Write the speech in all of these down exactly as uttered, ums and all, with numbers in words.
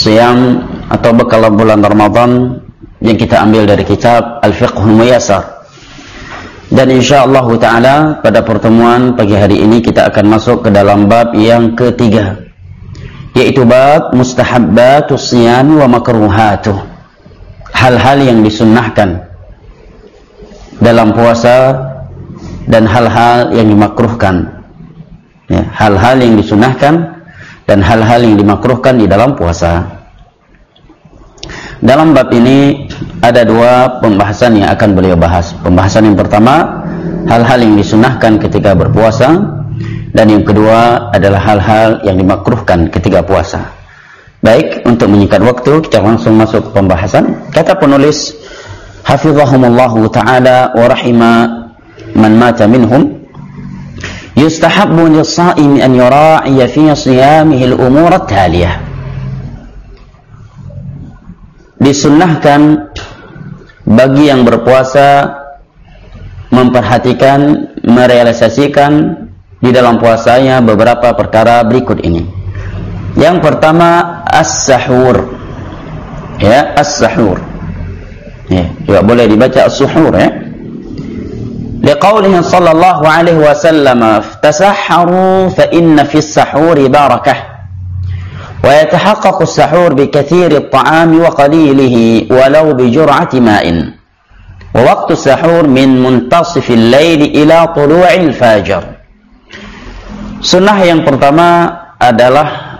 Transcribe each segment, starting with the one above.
siyam atau bekal bulan Ramadan yang kita ambil dari kitab Al-Fiqhul Muyassar. Dan insyaallah ta'ala pada pertemuan pagi hari ini kita akan masuk ke dalam bab yang ketiga, yaitu bab mustahabbatus siyam wa makruhatuh. Hal-hal yang disunnahkan dalam puasa dan hal-hal yang dimakruhkan. Ya, hal-hal yang disunahkan dan hal-hal yang dimakruhkan di dalam puasa. Dalam bab ini ada dua pembahasan yang akan beliau bahas. Pembahasan yang pertama, hal-hal yang disunahkan ketika berpuasa, dan yang kedua adalah hal-hal yang dimakruhkan ketika puasa. Baik, untuk menyingkat waktu kita langsung masuk ke pembahasan. Kata penulis, hafizahumullahu ta'ala wa rahima man mata minhum, yustahabbu lis-sha'imi an yura'iya fi siyamihi al-umur at-taliyah. Disunnahkan bagi yang berpuasa memperhatikan, merealisasikan di dalam puasanya beberapa perkara berikut ini. Yang pertama, as-sahur. Ya, as-sahur. Ya, juga boleh dibaca as-suhur ya. Liqaulihi sallallahu alaihi wasallam, "Tasahharu fa inna fis sahuri barakah." Wa yatahaqqaqu as-sahur bi katsiri at-ta'ami wa qalilihi walau bi jur'ati ma'in. Wa waqtu as-sahur min muntasif al-lail ila tulu'i al-fajr. Sunnah yang pertama adalah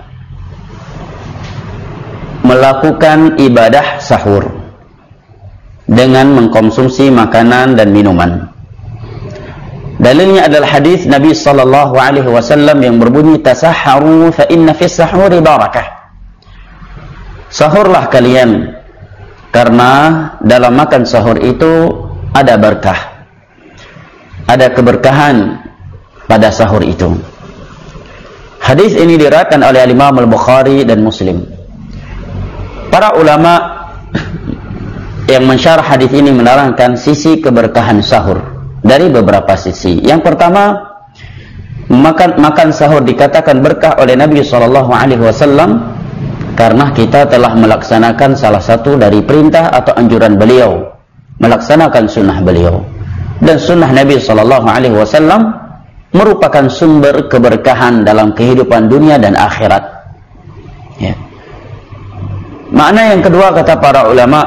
melakukan ibadah sahur dengan mengkonsumsi makanan dan minuman. Dalilnya adalah hadis Nabi sallallahu alaihi wasallam yang berbunyi, tasahharu fa inna fis sahuri barakah. Sahurlah kalian karena dalam makan sahur itu ada berkah. Ada keberkahan pada sahur itu. Hadis ini diriwayatkan oleh Imam Al-Bukhari dan Muslim. Para ulama yang mensyarah hadis ini menerangkan sisi keberkahan sahur dari beberapa sisi. Yang pertama, makan makan sahur dikatakan berkah oleh Nabi shallallahu alaihi wasallam karena kita telah melaksanakan salah satu dari perintah atau anjuran beliau, melaksanakan sunnah beliau. Dan sunnah Nabi shallallahu alaihi wasallam merupakan sumber keberkahan dalam kehidupan dunia dan akhirat. Ya. Makna yang kedua, kata para ulama,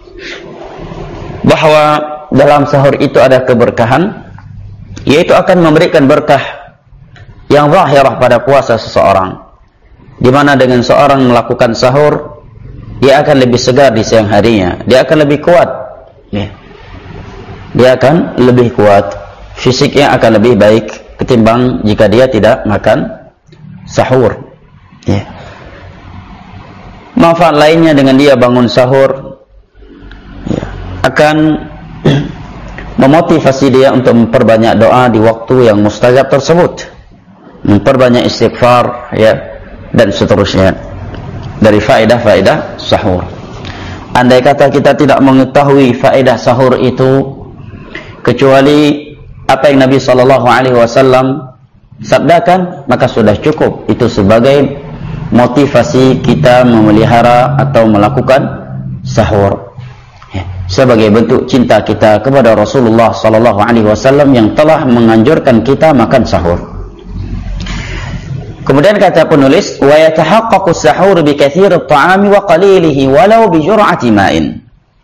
bahwa dalam sahur itu ada keberkahan, yaitu akan memberikan berkah yang zahirah pada puasa seseorang, di mana dengan seorang melakukan sahur, dia akan lebih segar di siang harinya, dia akan lebih kuat, ya. Dia akan lebih kuat, fisiknya akan lebih baik ketimbang jika dia tidak makan sahur, ya. Manfaat lainnya dengan dia bangun sahur, ya, akan memotivasi dia untuk memperbanyak doa di waktu yang mustajab tersebut, memperbanyak istighfar, ya, dan seterusnya dari faedah-faedah sahur. Andai kata kita tidak mengetahui faedah sahur itu kecuali apa yang Nabi sallallahu alaihi wasallam sabdakan, maka sudah cukup itu sebagai motivasi kita memelihara atau melakukan sahur, sebagai bentuk cinta kita kepada Rasulullah sallallahu alaihi wasallam yang telah menganjurkan kita makan sahur. Kemudian kata penulis, wa yatahaqqaqu as-sahur bi katsiri at-ta'ami wa qalilihi walau bi jur'ati ma'in.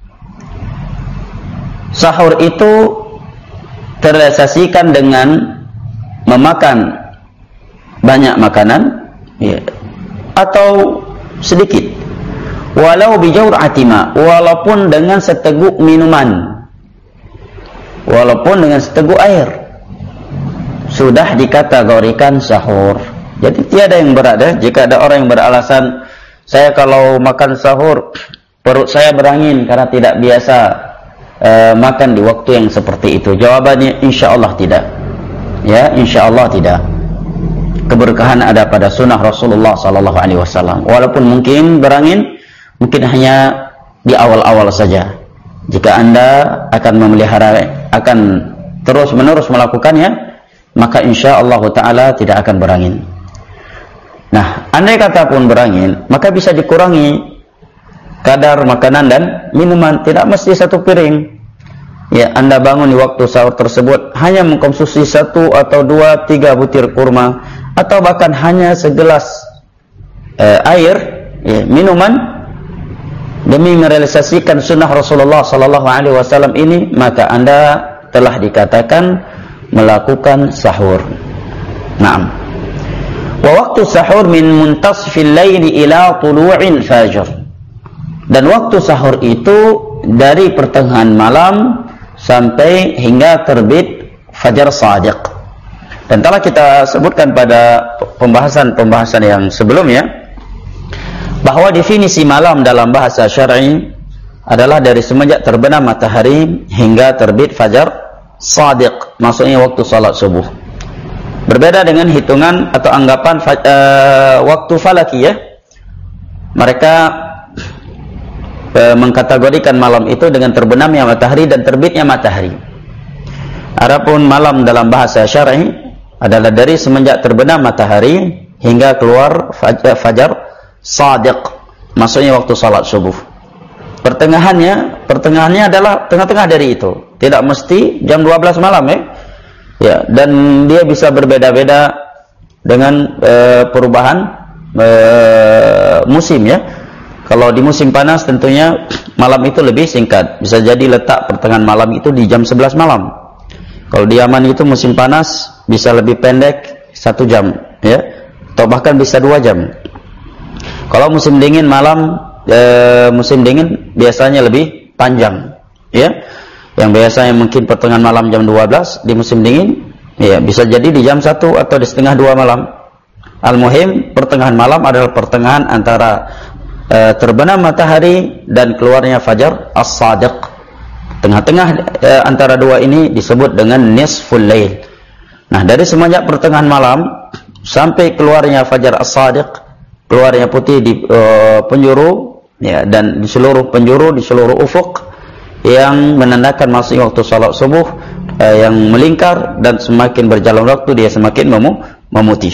Sahur itu terrealisasikan dengan memakan banyak makanan, ya, atau sedikit. Walau bijur'ati ma, walaupun dengan seteguk minuman, walaupun dengan seteguk air, sudah dikategorikan sahur. Jadi tiada yang berada. Jika ada orang yang beralasan, saya kalau makan sahur perut saya berangin karena tidak biasa uh, makan di waktu yang seperti itu, jawabannya insyaallah tidak. Ya, insyaallah tidak. Keberkahan ada pada sunnah Rasulullah sallallahu alaihi wasallam. Walaupun mungkin berangin, mungkin hanya di awal-awal saja. Jika Anda akan memelihara, akan terus-menerus melakukannya, maka insyaallah ta'ala tidak akan berangin. Nah, andai kata pun berangin, maka bisa dikurangi kadar makanan dan minuman, tidak mesti satu piring. Ya, Anda bangun di waktu sahur tersebut hanya mengkonsumsi satu atau dua, tiga butir kurma, atau bahkan hanya segelas eh, air, ya, minuman, demi merealisasikan sunnah Rasulullah Sallallahu Alaihi Wasallam ini, maka Anda telah dikatakan melakukan sahur. Naam. Wa waktu sahur min muntasfil laili ila tulu'il fajr. Dan waktu sahur itu dari pertengahan malam sampai hingga terbit fajar shadiq. Dan telah kita sebutkan pada pembahasan-pembahasan yang sebelumnya bahwa definisi malam dalam bahasa syar'i adalah dari semenjak terbenam matahari hingga terbit fajar shadiq, maksudnya waktu salat subuh. Berbeda dengan hitungan atau anggapan uh, waktu falakiyah. Mereka uh, mengkategorikan malam itu dengan terbenamnya matahari dan terbitnya matahari. Adapun malam dalam bahasa syar'i adalah dari semenjak terbenam matahari hingga keluar fajar, fajar shadiq, maksudnya waktu salat subuh. Pertengahannya, pertengahannya adalah tengah-tengah dari itu. Tidak mesti jam dua belas malam, ya. Ya, dan dia bisa berbeda-beda dengan e, perubahan e, musim, ya. Kalau di musim panas tentunya malam itu lebih singkat. Bisa jadi letak pertengahan malam itu di jam sebelas malam. Kalau di Yaman itu musim panas bisa lebih pendek satu jam, ya, atau bahkan bisa dua jam. Kalau musim dingin malam e, musim dingin biasanya lebih panjang, ya. Yang biasanya mungkin pertengahan malam jam dua belas, di musim dingin ya bisa jadi di jam satu atau di setengah dua malam. Al-muhim, pertengahan malam adalah pertengahan antara e, terbenam matahari dan keluarnya fajar as-shadiq. Tengah-tengah e, antara dua ini disebut dengan nisful lail. Nah, dari semenjak pertengahan malam sampai keluarnya fajar as-shadiq, keluarnya putih di e, penjuru, ya, dan di seluruh penjuru, di seluruh ufuk, yang menandakan masuk waktu salat subuh eh, yang melingkar, dan semakin berjalan waktu dia semakin memu memutih.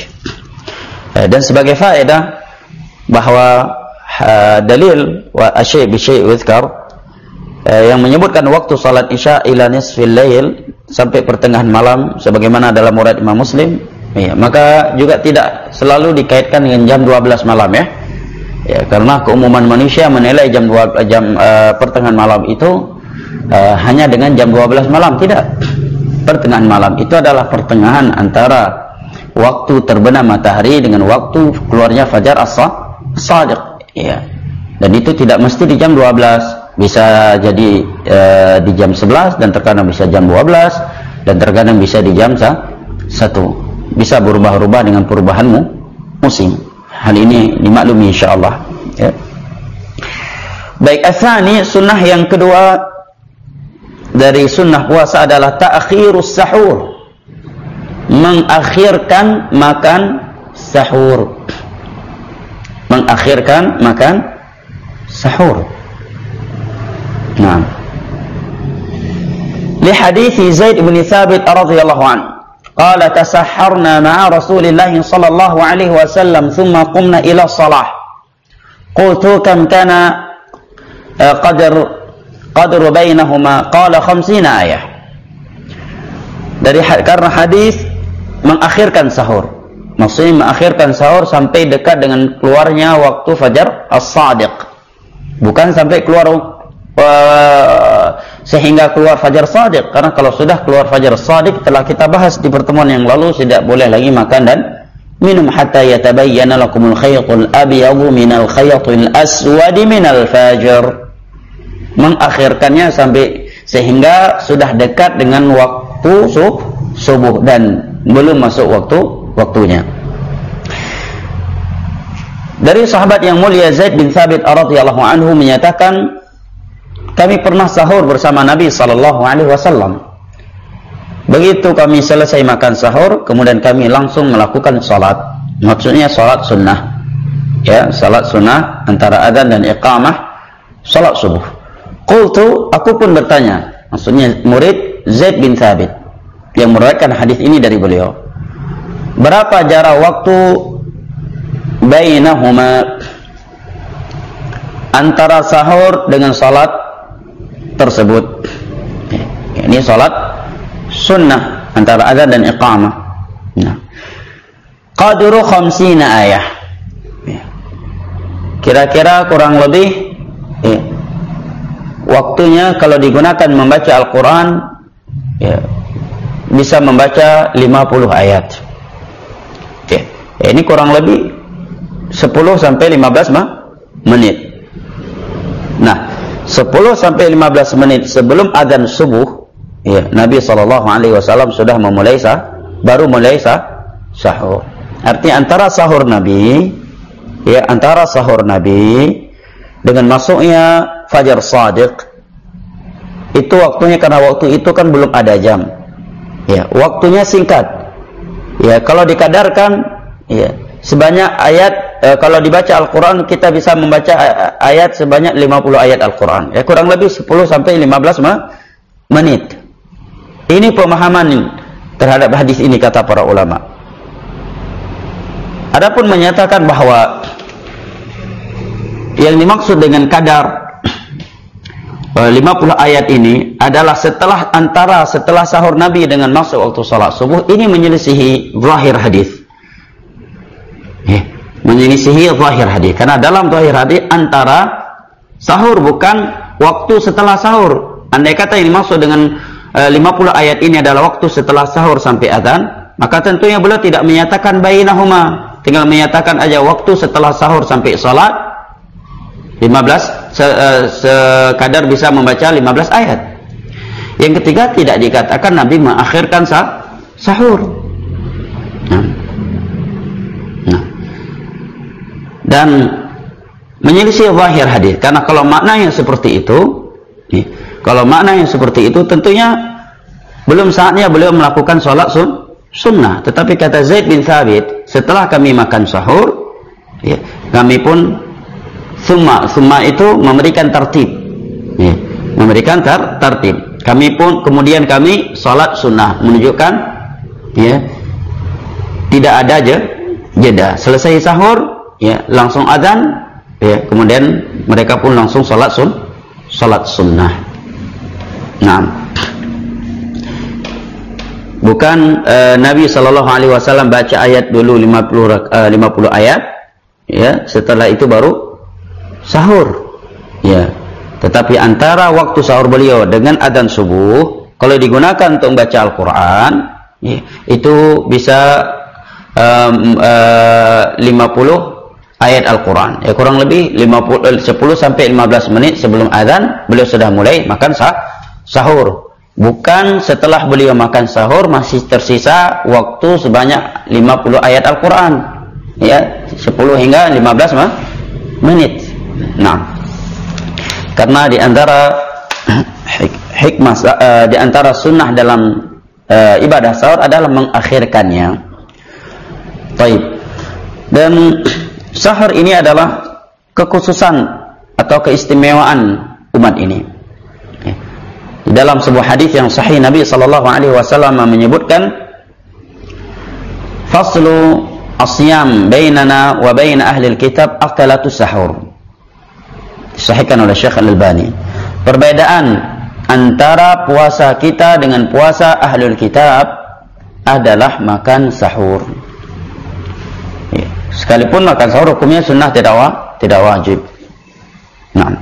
Eh, dan sebagai faedah bahwa eh, dalil wa asy' bi syai' uzkar eh, yang menyebutkan waktu salat isya ila nisfil lail, sampai pertengahan malam sebagaimana dalam murad Imam Muslim, ya, maka juga tidak selalu dikaitkan dengan jam dua belas malam, ya. Ya, karena keumuman manusia menilai jam dua jam uh, pertengahan malam itu Uh, hanya dengan jam dua belas malam. Tidak. Pertengahan malam itu adalah pertengahan antara waktu terbenam matahari dengan waktu keluarnya fajar as-shadiq, ya. Dan itu tidak mesti di jam dua belas, bisa jadi uh, di jam sebelas, dan terkadang bisa jam dua belas, dan terkadang bisa di jam satu. Bisa berubah-ubah dengan perubahanmu musim. Hal ini dimaklumi insyaallah, ya. Baik, asani, sunnah yang kedua dari sunnah puasa adalah ta'khirus sahur, mengakhirkan makan sahur. Mengakhirkan makan sahur. Nah, li hadithi Zaid bin Thabit radhiyallahu anhu qala tasahharna ma'a Rasulillah sallallahu alaihi wasallam thumma qumna ila shalah qultu kam kana qadar qadru bainahuma qala khamsina ayah. Dari karena hadis mengakhirkan sahur, maksudnya mengakhirkan sahur sampai dekat dengan keluarnya waktu fajar as-shadiq, bukan sampai keluar uh, sehingga keluar fajar shadiq, karena kalau sudah keluar fajar shadiq telah kita bahas di pertemuan yang lalu, tidak boleh lagi makan dan minum hatta yatabayyana lakumul khaytul abyadu minal khaytil aswadi minal fajr. Mengakhirkannya sampai sehingga sudah dekat dengan waktu subuh dan belum masuk waktu waktunya. Dari sahabat yang mulia Zaid bin Thabit radhiyallahu anhu menyatakan, kami pernah sahur bersama Nabi sallallahu alaihi wasallam. Begitu kami selesai makan sahur, kemudian kami langsung melakukan salat. Maksudnya salat sunnah, ya, salat sunnah antara adzan dan iqamah, salat subuh. Qultu, aku pun bertanya, maksudnya murid Zaid bin Thabit yang meriwayatkan hadis ini dari beliau, berapa jarak waktu bainahuma, antara sahur dengan salat tersebut. Ini salat sunnah antara azan dan iqamah. Nah, qadru khamsina ayah, kira-kira kurang lebih ya, waktunya kalau digunakan membaca Al-Quran ya, bisa membaca lima puluh ayat. Oke, ya, ini kurang lebih sepuluh sampai lima belas menit. Nah, sepuluh sampai lima belas menit sebelum azan subuh ya, Nabi sallallahu alaihi wasallam sudah memulai sah, baru mulai sah, sahur. Artinya antara sahur Nabi ya, antara sahur Nabi dengan masuknya fajar shadiq itu waktunya, karena waktu itu kan belum ada jam ya, waktunya singkat ya. Kalau dikadarkan ya, sebanyak ayat e, kalau dibaca Al-Quran kita bisa membaca ayat sebanyak lima puluh ayat Al-Quran ya, kurang lebih sepuluh sampai lima belas menit. Ini pemahaman terhadap hadis ini kata para ulama. Adapun menyatakan bahwa yang dimaksud dengan kadar lima puluh ayat ini adalah setelah antara setelah sahur Nabi dengan masuk waktu salat subuh, ini menyelisihi zahir hadis. Ya, menyelisihi zahir hadis. Karena dalam zahir hadis antara sahur, bukan waktu setelah sahur. Andai kata ini maksud dengan uh, lima puluh ayat ini adalah waktu setelah sahur sampai azan, maka tentunya beliau tidak menyatakan bainahuma, tinggal menyatakan aja waktu setelah sahur sampai salat lima belas, se, uh, sekadar bisa membaca lima belas ayat. Yang ketiga, tidak dikatakan Nabi mengakhirkan sah, sahur. Nah. Nah. Dan menyelisih zahir hadis, karena kalau maknanya seperti itu, nih, kalau maknanya seperti itu tentunya belum saatnya beliau melakukan sholat sun, sunnah. Tetapi kata Zaid bin Thabit, setelah kami makan sahur ya, kami pun summa, summa itu memberikan tertib ya, memberikan tar, tertib kami pun kemudian kami sholat sunnah, menunjukkan ya, tidak ada je, jeda. Selesai sahur ya, langsung azan ya, kemudian mereka pun langsung sholat sun, sholat sunnah. Nah, bukan uh, Nabi sallallahu alaihi wasallam baca ayat dulu lima puluh, uh, lima puluh ayat ya, setelah itu baru sahur ya. Tetapi antara waktu sahur beliau dengan adzan subuh, kalau digunakan untuk membaca Al-Quran ya, itu bisa um, uh, lima puluh ayat Al-Quran ya, kurang lebih lima puluh, sepuluh sampai lima belas menit sebelum adzan beliau sudah mulai makan sah, sahur. Bukan setelah beliau makan sahur masih tersisa waktu sebanyak lima puluh ayat Al-Quran ya, sepuluh hingga lima belas menit. Nah, karena di antara hikmah uh, di antara sunnah dalam uh, ibadah sahur adalah mengakhirkannya. Baik. Dan sahur ini adalah kekhususan atau keistimewaan umat ini. Di dalam sebuah hadis yang sahih Nabi sallallahu alaihi wasallam menyebutkan faslu asyam bainana wa bain ahli alkitab akalatus sahur. Disahihkan oleh Syekh Al-Albani. Perbedaan antara puasa kita dengan puasa ahlul kitab adalah makan sahur. Ya. Sekalipun makan sahur hukumnya sunnah, tidak wa, tidak wajib. Nah.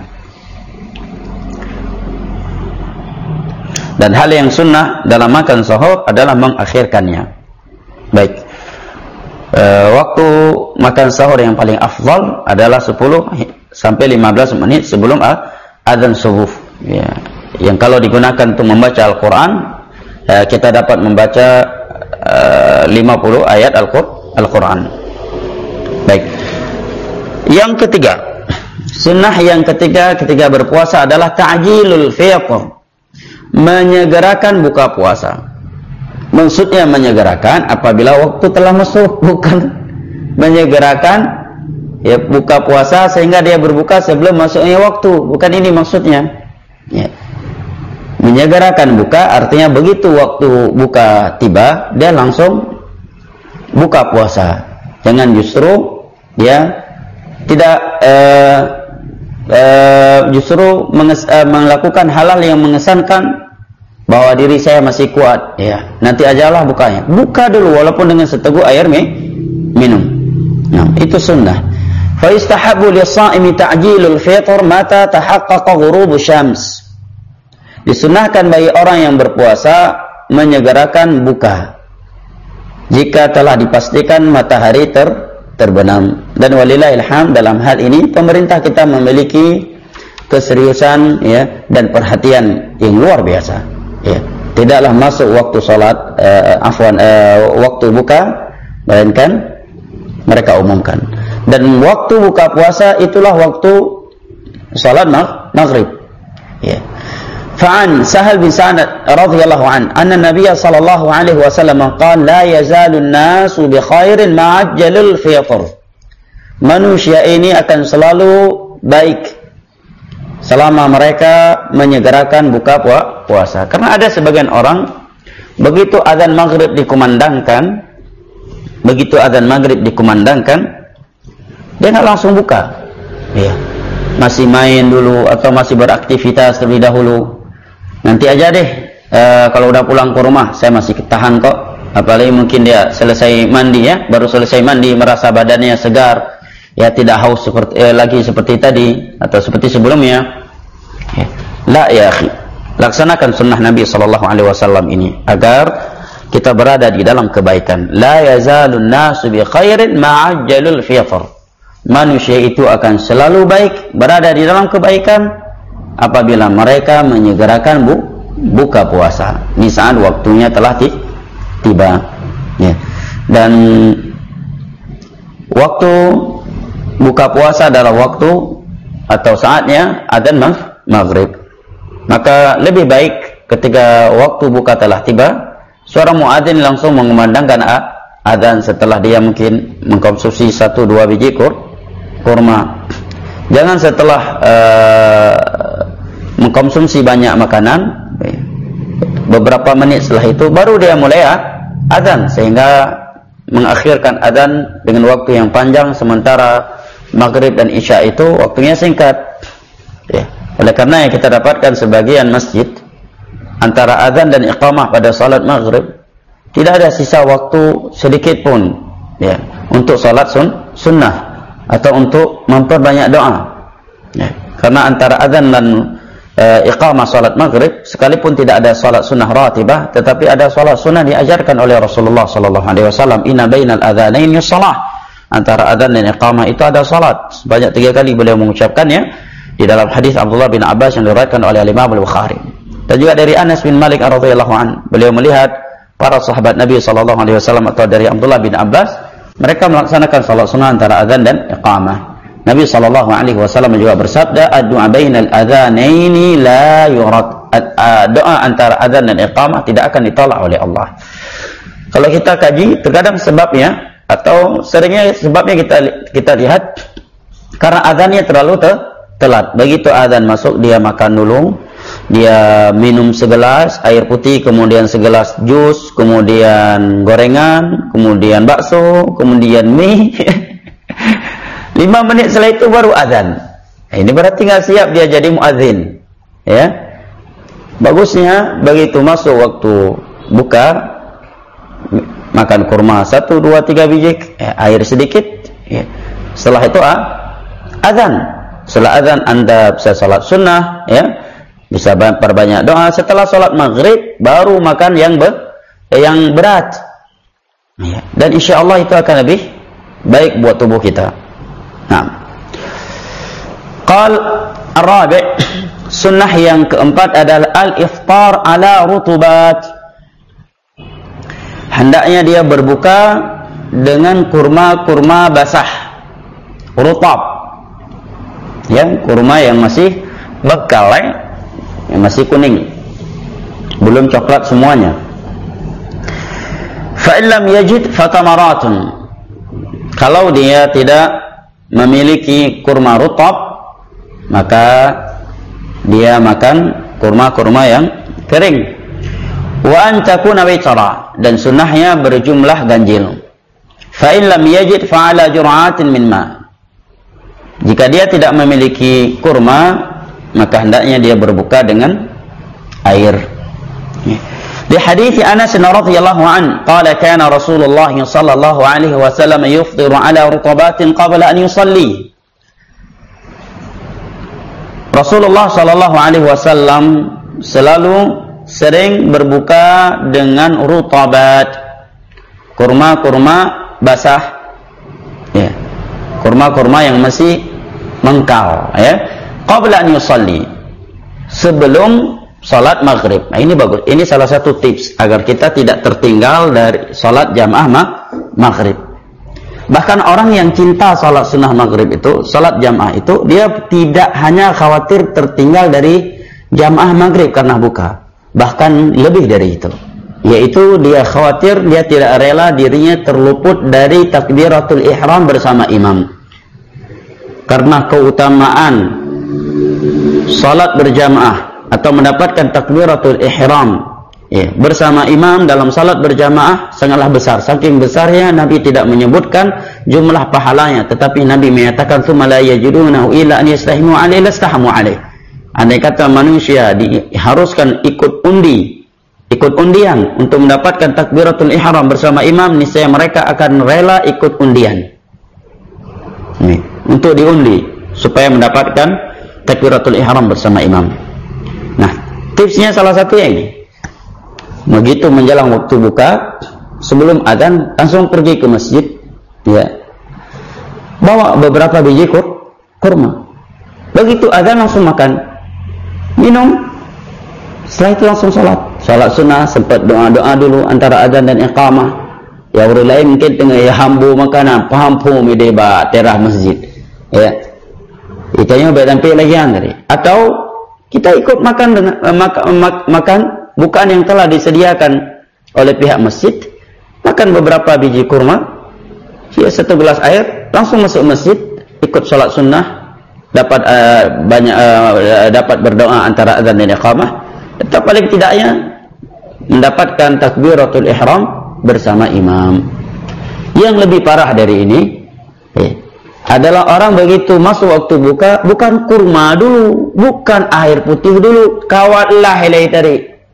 Dan hal yang sunnah dalam makan sahur adalah mengakhirkannya. Baik. E, waktu makan sahur yang paling afdal adalah sepuluh sampai lima belas menit sebelum adzan subuh ya. Yang kalau digunakan untuk membaca Al-Quran ya, kita dapat membaca uh, lima puluh ayat Al-Quran. Baik. Yang ketiga, sunnah yang ketiga ketika berpuasa adalah ta'jilul fitr, menyegerakan buka puasa. Maksudnya menyegerakan apabila waktu telah masuk, bukan menyegerakan ya buka puasa sehingga dia berbuka sebelum masuknya waktu, bukan ini maksudnya ya. Menyegerakan buka artinya begitu waktu buka tiba dia langsung buka puasa, jangan justru ya tidak uh, uh, justru menges, uh, melakukan hal-hal yang mengesankan bahwa diri saya masih kuat, ya nanti ajalah bukanya. Buka dulu walaupun dengan seteguk air mi, minum. Nah, itu sunnah. Fa istahabbu lis-sha'imi ta'jilul fitr mata tahaqqaqa ghurubu syams. Disunnahkan bagi orang yang berpuasa menyegerakan buka jika telah dipastikan matahari ter, terbenam. Dan walillahil hamd, dalam hal ini pemerintah kita memiliki keseriusan ya dan perhatian yang luar biasa. Ya, tidaklah masuk waktu salat uh, afwan uh, waktu buka, melainkan mereka umumkan. Dan waktu buka puasa itulah waktu salat maghrib. Ya. فعن سهل بن سعد رضي الله عنه أن النبي صلى الله عليه وسلم قال لا يزال الناس بخير ما عجل الفطر. Manusia ini akan selalu baik selama mereka menyegerakan buka puasa. Karena ada sebagian orang begitu azan maghrib dikumandangkan, begitu azan maghrib dikumandangkan, dia nggak langsung buka. Ya. Masih main dulu atau masih beraktivitas terlebih dahulu. Nanti aja deh, e, kalau udah pulang ke rumah saya masih ketahan kok. Apalagi mungkin dia selesai mandi ya, baru selesai mandi merasa badannya segar, ya tidak haus seperti eh, lagi seperti tadi atau seperti sebelumnya. Ya. La ya akhi, laksanakan sunnah Nabi sallallahu alaihi wasallam ini agar kita berada di dalam kebaikan. La yazalun nasu bi khairin ma'ajjalul fitr. Manusia itu akan selalu baik, berada di dalam kebaikan apabila mereka menyegerakan bu, buka puasa di saat waktunya telah tiba, ya. Dan waktu buka puasa adalah waktu atau saatnya adzan maghrib. Maka lebih baik ketika waktu buka telah tiba, seorang muadzin langsung mengumandangkan adzan setelah dia mungkin mengkonsumsi satu dua biji kur, kurma. Jangan setelah uh, mengkonsumsi banyak makanan, beberapa menit setelah itu baru dia mulai adzan, sehingga mengakhirkan adzan dengan waktu yang panjang, sementara maghrib dan isya itu waktunya singkat. Ya. Oleh karena yang kita dapatkan sebagian masjid antara adzan dan iqamah pada salat maghrib tidak ada sisa waktu sedikit pun, ya, untuk salat sun, sunnah atau untuk memperbanyak doa. Ya. Karena antara adzan dan e, iqamah salat maghrib, sekalipun tidak ada salat sunnah ratibah, tetapi ada salat sunnah diajarkan oleh Rasulullah sallallahu alaihi wasallam. Inna bainal adzanaini shalah. Antara adzan dan iqamah itu ada salat. Sebanyak tiga kali beliau mengucapkannya di dalam hadis Abdullah bin Abbas yang diriwayatkan oleh Imam Al-Bukhari. Dan juga dari Anas bin Malik radhiyallahu anhu, beliau melihat para sahabat Nabi sallallahu alaihi wasallam, atau dari Abdullah bin Abbas, mereka melaksanakan salat sunnah antara adzan dan iqamah. Nabi sallallahu alaihi wasallam juga bersabda, "Ad-du'a bainal adzanaini la yurad." Doa antara adzan dan iqamah tidak akan ditolak oleh Allah. Kalau kita kaji, terkadang sebabnya atau seringnya sebabnya kita kita lihat karena adzannya terlalu te, telat. Begitu adzan masuk, dia makan dulu, dia minum segelas air putih, kemudian segelas jus, kemudian gorengan, kemudian bakso, kemudian mie. Lima menit setelah itu baru azan. Ini berarti nggak siap dia jadi muadzin. Ya, bagusnya begitu masuk waktu buka, makan kurma satu, dua, tiga biji, ya, air sedikit. Ya. Setelah itu ah, azan. Setelah azan Anda bisa salat sunnah, ya, bisa perbanyak doa. Setelah salat maghrib baru makan yang ber, yang berat. Ya. Dan insya Allah itu akan lebih baik buat tubuh kita. Nah, qal ar-rabi', sunnah yang keempat adalah al-iftar ala rutubat. Hendaknya dia berbuka dengan kurma-kurma basah, rutab, ya, kurma yang masih bekalai, yang masih kuning, belum coklat semuanya. Fa illam yajid fatamaratun. Kalau dia tidak memiliki kurma rutab, maka dia makan kurma-kurma yang kering. Wa an takuna witra, dan sunnahnya berjumlah ganjil. Fa in lam yajid fa ala jur'atin min ma. Jika dia tidak memiliki kurma, maka hendaknya dia berbuka dengan air. Di hadits Anas radhiyallahu an, qala kana Rasulullah sallallahu alaihi wasallam yufṭiru ala rutabatin qabla an yusalli. Rasulullah sallallahu alaihi wasallam selalu sering berbuka dengan rutabat, kurma-kurma basah, ya, kurma-kurma yang masih mengkal, ya, qabla an yusalli, sebelum salat maghrib. Nah, ini bagus. Ini salah satu tips agar kita tidak tertinggal dari salat jamaah maghrib. Bahkan orang yang cinta salat sunnah maghrib itu, salat jamaah itu, dia tidak hanya khawatir tertinggal dari jamaah maghrib karena buka, bahkan lebih dari itu, yaitu dia khawatir, dia tidak rela dirinya terluput dari takbiratul ihram bersama imam. Karena keutamaan salat berjamaah atau mendapatkan takbiratul ihram, ya, bersama imam dalam salat berjamaah sangatlah besar. Saking besarnya Nabi tidak menyebutkan jumlah pahalanya, tetapi Nabi menyatakan tsumma la yajidunahu illa an yastahimu alaihi lastahamu alaihi. Andai kata manusia diharuskan ikut undi, ikut undian untuk mendapatkan takbiratul ihram bersama imam, niscaya mereka akan rela ikut undian. Nih, untuk diundi supaya mendapatkan takbiratul ihram bersama imam. Nah, tipsnya salah satunya ini. Begitu menjelang waktu buka, sebelum adzan langsung pergi ke masjid, ya. Bawa beberapa biji kur, kurma. Begitu adzan langsung makan, minum. Setelah itu langsung salat. Salat sunnah, sempat doa-doa dulu antara adzan dan iqamah. Ya, orang lain mungkin tengah ya hambu makanan, paham-paham ide ba terah masjid. Ya. Itanya baik sampai lagi tadi. Atau kita ikut makan dengan uh, mak mak makan bukaan yang telah disediakan oleh pihak masjid, makan beberapa biji kurma, ya, satu gelas air, langsung masuk masjid, ikut sholat sunnah, dapat uh, banyak uh, dapat berdoa antara adzan dan iqamah, atau paling tidaknya mendapatkan takbiratul ihram bersama imam. Yang lebih parah dari ini, ya, adalah orang begitu masuk waktu buka, bukan kurma dulu, bukan air putih dulu, kawatlah helai tadi,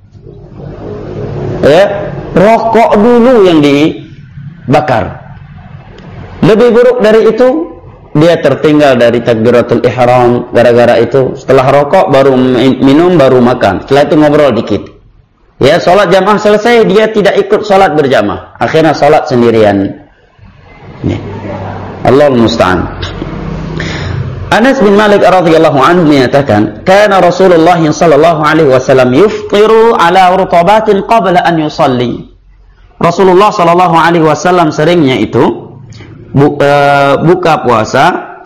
ya, rokok dulu yang dibakar. Lebih buruk dari itu, dia tertinggal dari takbiratul ihram gara-gara itu. Setelah rokok baru minum, baru makan, setelah itu ngobrol dikit, ya, sholat jamaah selesai, dia tidak ikut sholat berjamaah, akhirnya sholat sendirian. Nih, Allah musta'an. Anas bin Malik radhiyallahu anhu menyatakan, "Kana Rasulullah sallallahu alaihi wasallam yufṭiru ala rutabatin qabla an yusalli." Rasulullah sallallahu alaihi wasallam seringnya itu bu, uh, buka puasa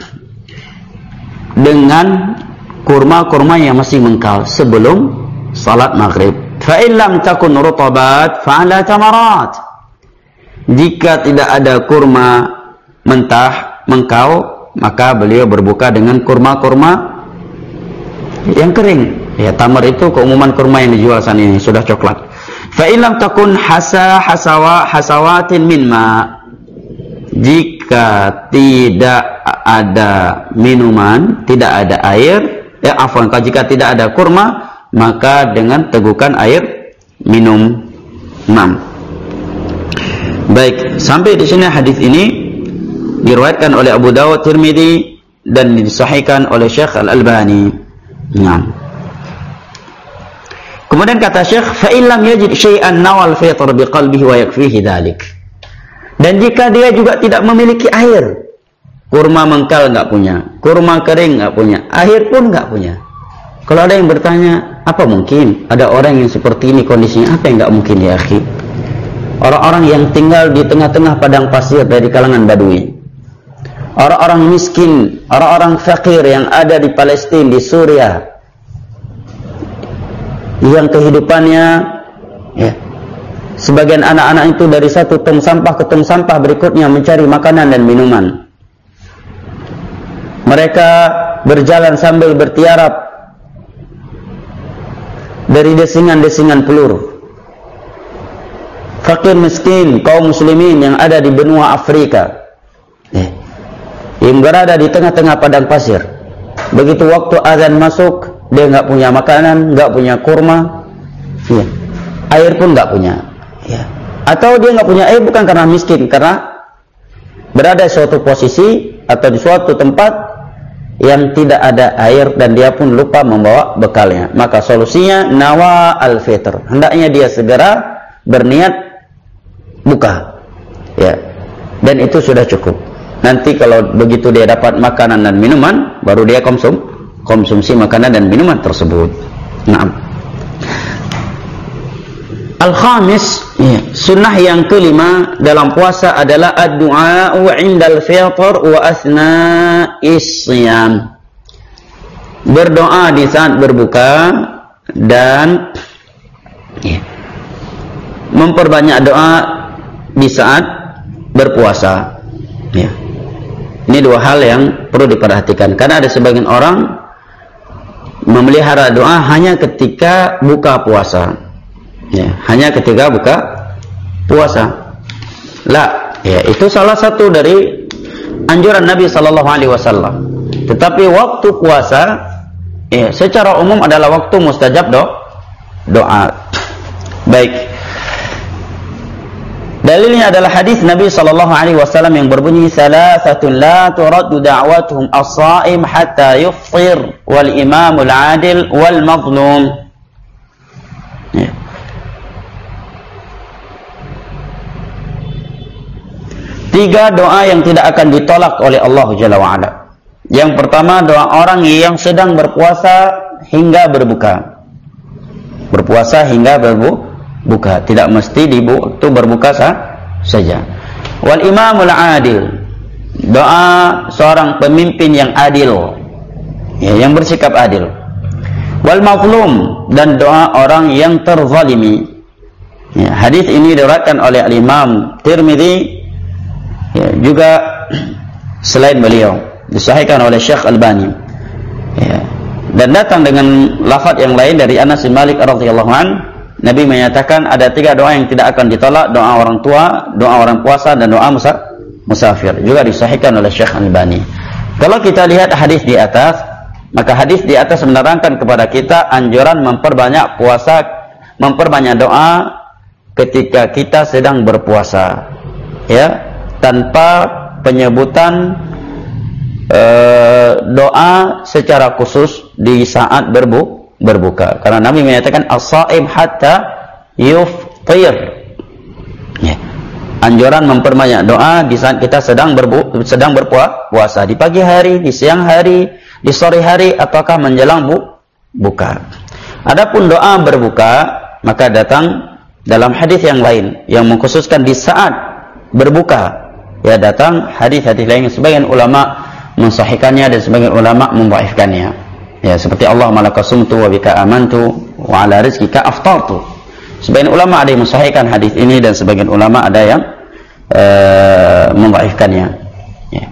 dengan kurma-kurma yang masih mengkal sebelum salat maghrib. Fa in lam takun rutabat fa ala tamarat. Jika tidak ada kurma mentah, mengkau, maka beliau berbuka dengan kurma-kurma yang kering. Ya, tamar itu keumuman kurma yang dijual saat ini sudah coklat. Fa in lam takun hasa hasawa hasawatin min ma. Jika tidak ada minuman, tidak ada air, ya afwan, jika tidak ada kurma, maka dengan tegukan air minum. enam. Baik, sampai di sini hadis ini diriwayatkan oleh Abu Dawud, Tirmidzi, dan disahihkan oleh Syekh Al-Albani. Nah. Kemudian kata Syekh, fa in lam yajid syai'an nawal fitr biqalbihi wa yakfihi dzalik. Dan jika dia juga tidak memiliki air, kurma mengkal enggak punya, kurma kering enggak punya, air pun enggak punya. Kalau ada yang bertanya, apa mungkin ada orang yang seperti ini kondisinya? Apa yang enggak mungkin ya akhi? Orang-orang yang tinggal di tengah-tengah padang pasir dari kalangan Badui, orang-orang miskin, orang-orang fakir yang ada di Palestina, di Suriah, yang kehidupannya, ya, sebagian anak-anak itu dari satu tong sampah ke tong sampah berikutnya mencari makanan dan minuman. Mereka berjalan sambil bertiarap dari desingan-desingan peluru. fakir miskin kaum muslimin yang ada di benua Afrika, ya, yang berada di tengah-tengah padang pasir. Begitu waktu azan masuk, dia nggak punya makanan, nggak punya kurma, ya, air pun nggak punya, ya. Atau dia nggak punya air bukan karena miskin, karena berada di suatu posisi atau di suatu tempat yang tidak ada air dan dia pun lupa membawa bekalnya. Maka solusinya nawa al-fitr. Hendaknya dia segera berniat buka. Ya. Dan itu sudah cukup. Nanti kalau begitu dia dapat makanan dan minuman, baru dia konsum konsumsi makanan dan minuman tersebut. Naam. Al-khamis, ya, sunnah yang kelima dalam puasa adalah ad-du'a'u 'indal fitr wa asna'is shiyam. Berdoa di saat berbuka dan, ya, memperbanyak doa di saat berpuasa. Ya. Ini dua hal yang perlu diperhatikan, karena ada sebagian orang memelihara doa hanya ketika buka puasa. Ya, hanya ketika buka puasa. Lah, ya, itu salah satu dari anjuran Nabi sallallahu alaihi wasallam. Tetapi waktu puasa, ya, secara umum adalah waktu mustajab do, doa. Baik. Dalilnya adalah hadis Nabi sallallahu alaihi wasallam yang berbunyi salasatun la turaddu da'watuhum as-sha'im hatta yufṭir wal imamul 'adil wal mazlum. Ya. Tiga doa yang tidak akan ditolak oleh Allah Jalla wa'ala. Yang pertama, doa orang yang sedang berpuasa hingga berbuka. Berpuasa hingga berbuka. Tidak mesti di waktu berbuka sah, saja. Wal imamul adil. Doa seorang pemimpin yang adil, ya, yang bersikap adil. Wal mazlum, dan doa orang yang terzalimi. Ya, hadis ini diriwayatkan oleh Al-Imam Tirmidzi. Ya, juga selain beliau disahihkan oleh Syekh Albani, ya, dan datang dengan lafaz yang lain dari Anas bin Malik radhiyallahu an. Nabi menyatakan ada tiga doa yang tidak akan ditolak: doa orang tua, doa orang puasa, dan doa musafir. Juga disahihkan oleh Syekh Albani. Kalau kita lihat hadis di atas, maka hadis di atas menerangkan kepada kita anjuran memperbanyak puasa, memperbanyak doa ketika kita sedang berpuasa, ya, tanpa penyebutan e, doa secara khusus di saat berbu, berbuka. Karena Nabi menyatakan as-sha'im hatta yufṭir. Ya. Anjuran memperbanyak doa di saat kita sedang berbu, sedang berpuasa, di pagi hari, di siang hari, di sore hari, ataukah menjelang bu, buka. Adapun doa berbuka, maka datang dalam hadis yang lain yang mengkhususkan di saat berbuka. Ya, datang hadis-hadis lain, sebagian ulama mensahihkannya dan sebagian ulama mendhaifkannya. Ya, seperti Allah malaka sumtu wa bika amantu wa ala rizqika aftartu. Sebagian ulama ada yang mensahihkan hadis ini dan sebagian ulama ada yang uh, mendhaifkannya. Ya.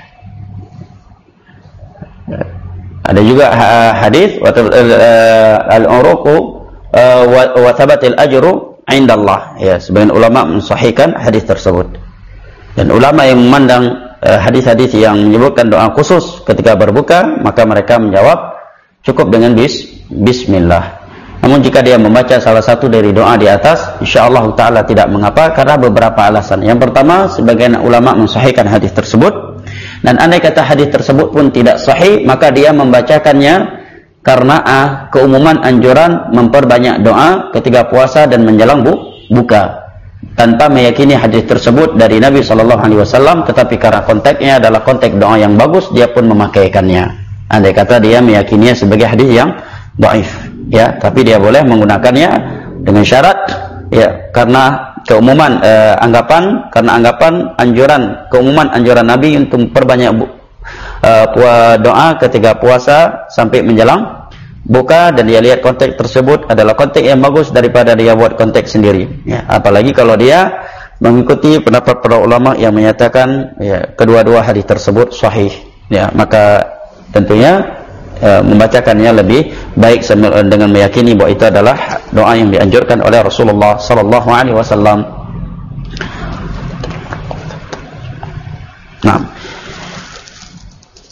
Ada juga hadis al-uruqu wa thabatil ajru 'inda Allah. Ya, sebagian ulama mensahihkan hadis tersebut. Dan ulama yang memandang uh, hadis-hadis yang menyebutkan doa khusus ketika berbuka, maka mereka menjawab cukup dengan bis, bismillah. Namun jika dia membaca salah satu dari doa di atas, insyaallah ta'ala tidak mengapa, karena beberapa alasan. Yang pertama, sebagian ulama mensahihkan hadis tersebut, dan andai kata hadis tersebut pun tidak sahih, maka dia membacakannya karena ah, keumuman anjuran memperbanyak doa ketika puasa dan menjelang bu, buka, tanpa meyakini hadis tersebut dari Nabi shallallahu alaihi wasallam, tetapi karena konteksnya adalah konteks doa yang bagus, dia pun memakaikannya. Andai kata dia meyakininya sebagai hadis yang dhaif, ya, tapi dia boleh menggunakannya dengan syarat, ya, karena keumuman eh, anggapan, karena anggapan anjuran, keumuman anjuran Nabi untuk memperbanyak eh, doa ketika puasa sampai menjelang buka, dan dia lihat konteks tersebut adalah konteks yang bagus daripada dia buat konteks sendiri, ya. Apalagi kalau dia mengikuti pendapat para ulama yang menyatakan, ya, kedua-dua hadis tersebut sahih, ya, maka tentunya e, membacakannya lebih baik dengan meyakini bahwa itu adalah doa yang dianjurkan oleh Rasulullah sallallahu alaihi wasallam.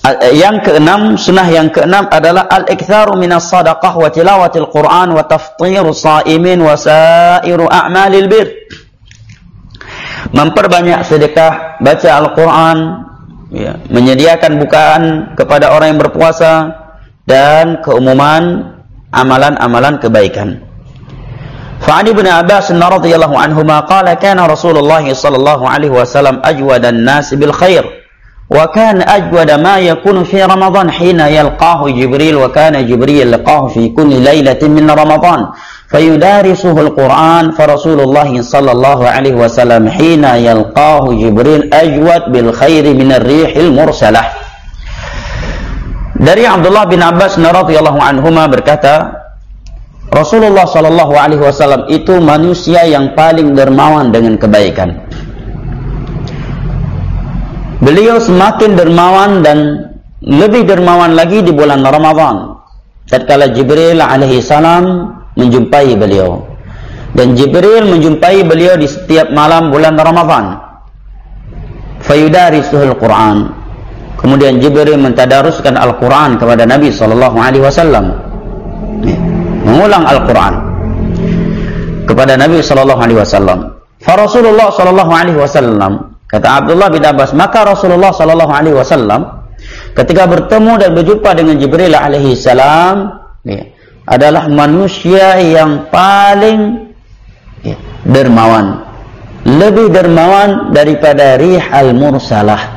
Yang keenam, sunnah yang keenam adalah al-iktharu minas sadaqah wa tilawatil Qur'an wa taftiru shaimin wa sairu a'malil bir. Memperbanyak sedekah, baca Al-Quran, ya, menyediakan bukaan kepada orang yang berpuasa, dan keumuman amalan-amalan kebaikan. Fa'an ibn Abbas radhiyallahu anhuma qala kana Rasulullah sallallahu alaihi wasallam ajwadan nas bil khair wa kana ajwada ma yakunu fi Ramadan hina yalqahu Jibril wa kana Jibril yalqahu fi kulli lailatin min Ramadan fayudarisuhu al-Quran fa Rasulullah sallallahu alaihi wasallam hina yalqahu Jibril ajwad bil khair min ar-rihil mursalah. Dari Abdullah bin Abbas radhiyallahu anhuma berkata, Rasulullah sallallahu alaihi wasallam itu manusia yang paling dermawan dengan kebaikan. Beliau semakin dermawan dan lebih dermawan lagi di bulan Ramadan. Tatkala Jibril alaihi salam menjumpai beliau, dan Jibril menjumpai beliau di setiap malam bulan Ramadan. Fayudarisuhul Quran. Kemudian Jibril mentadaruskan Al-Quran kepada Nabi sallallahu alaihi wasallam. Mengulang Al-Quran kepada Nabi sallallahu alaihi wasallam. Fa Rasulullah sallallahu alaihi wasallam, kata Abdullah bin Abbas, maka Rasulullah sallallahu alaihi wasallam ketika bertemu dan berjumpa dengan Jibril alaihi salam, ya, adalah manusia yang paling ya, dermawan, lebih dermawan daripada rih al-mursalah,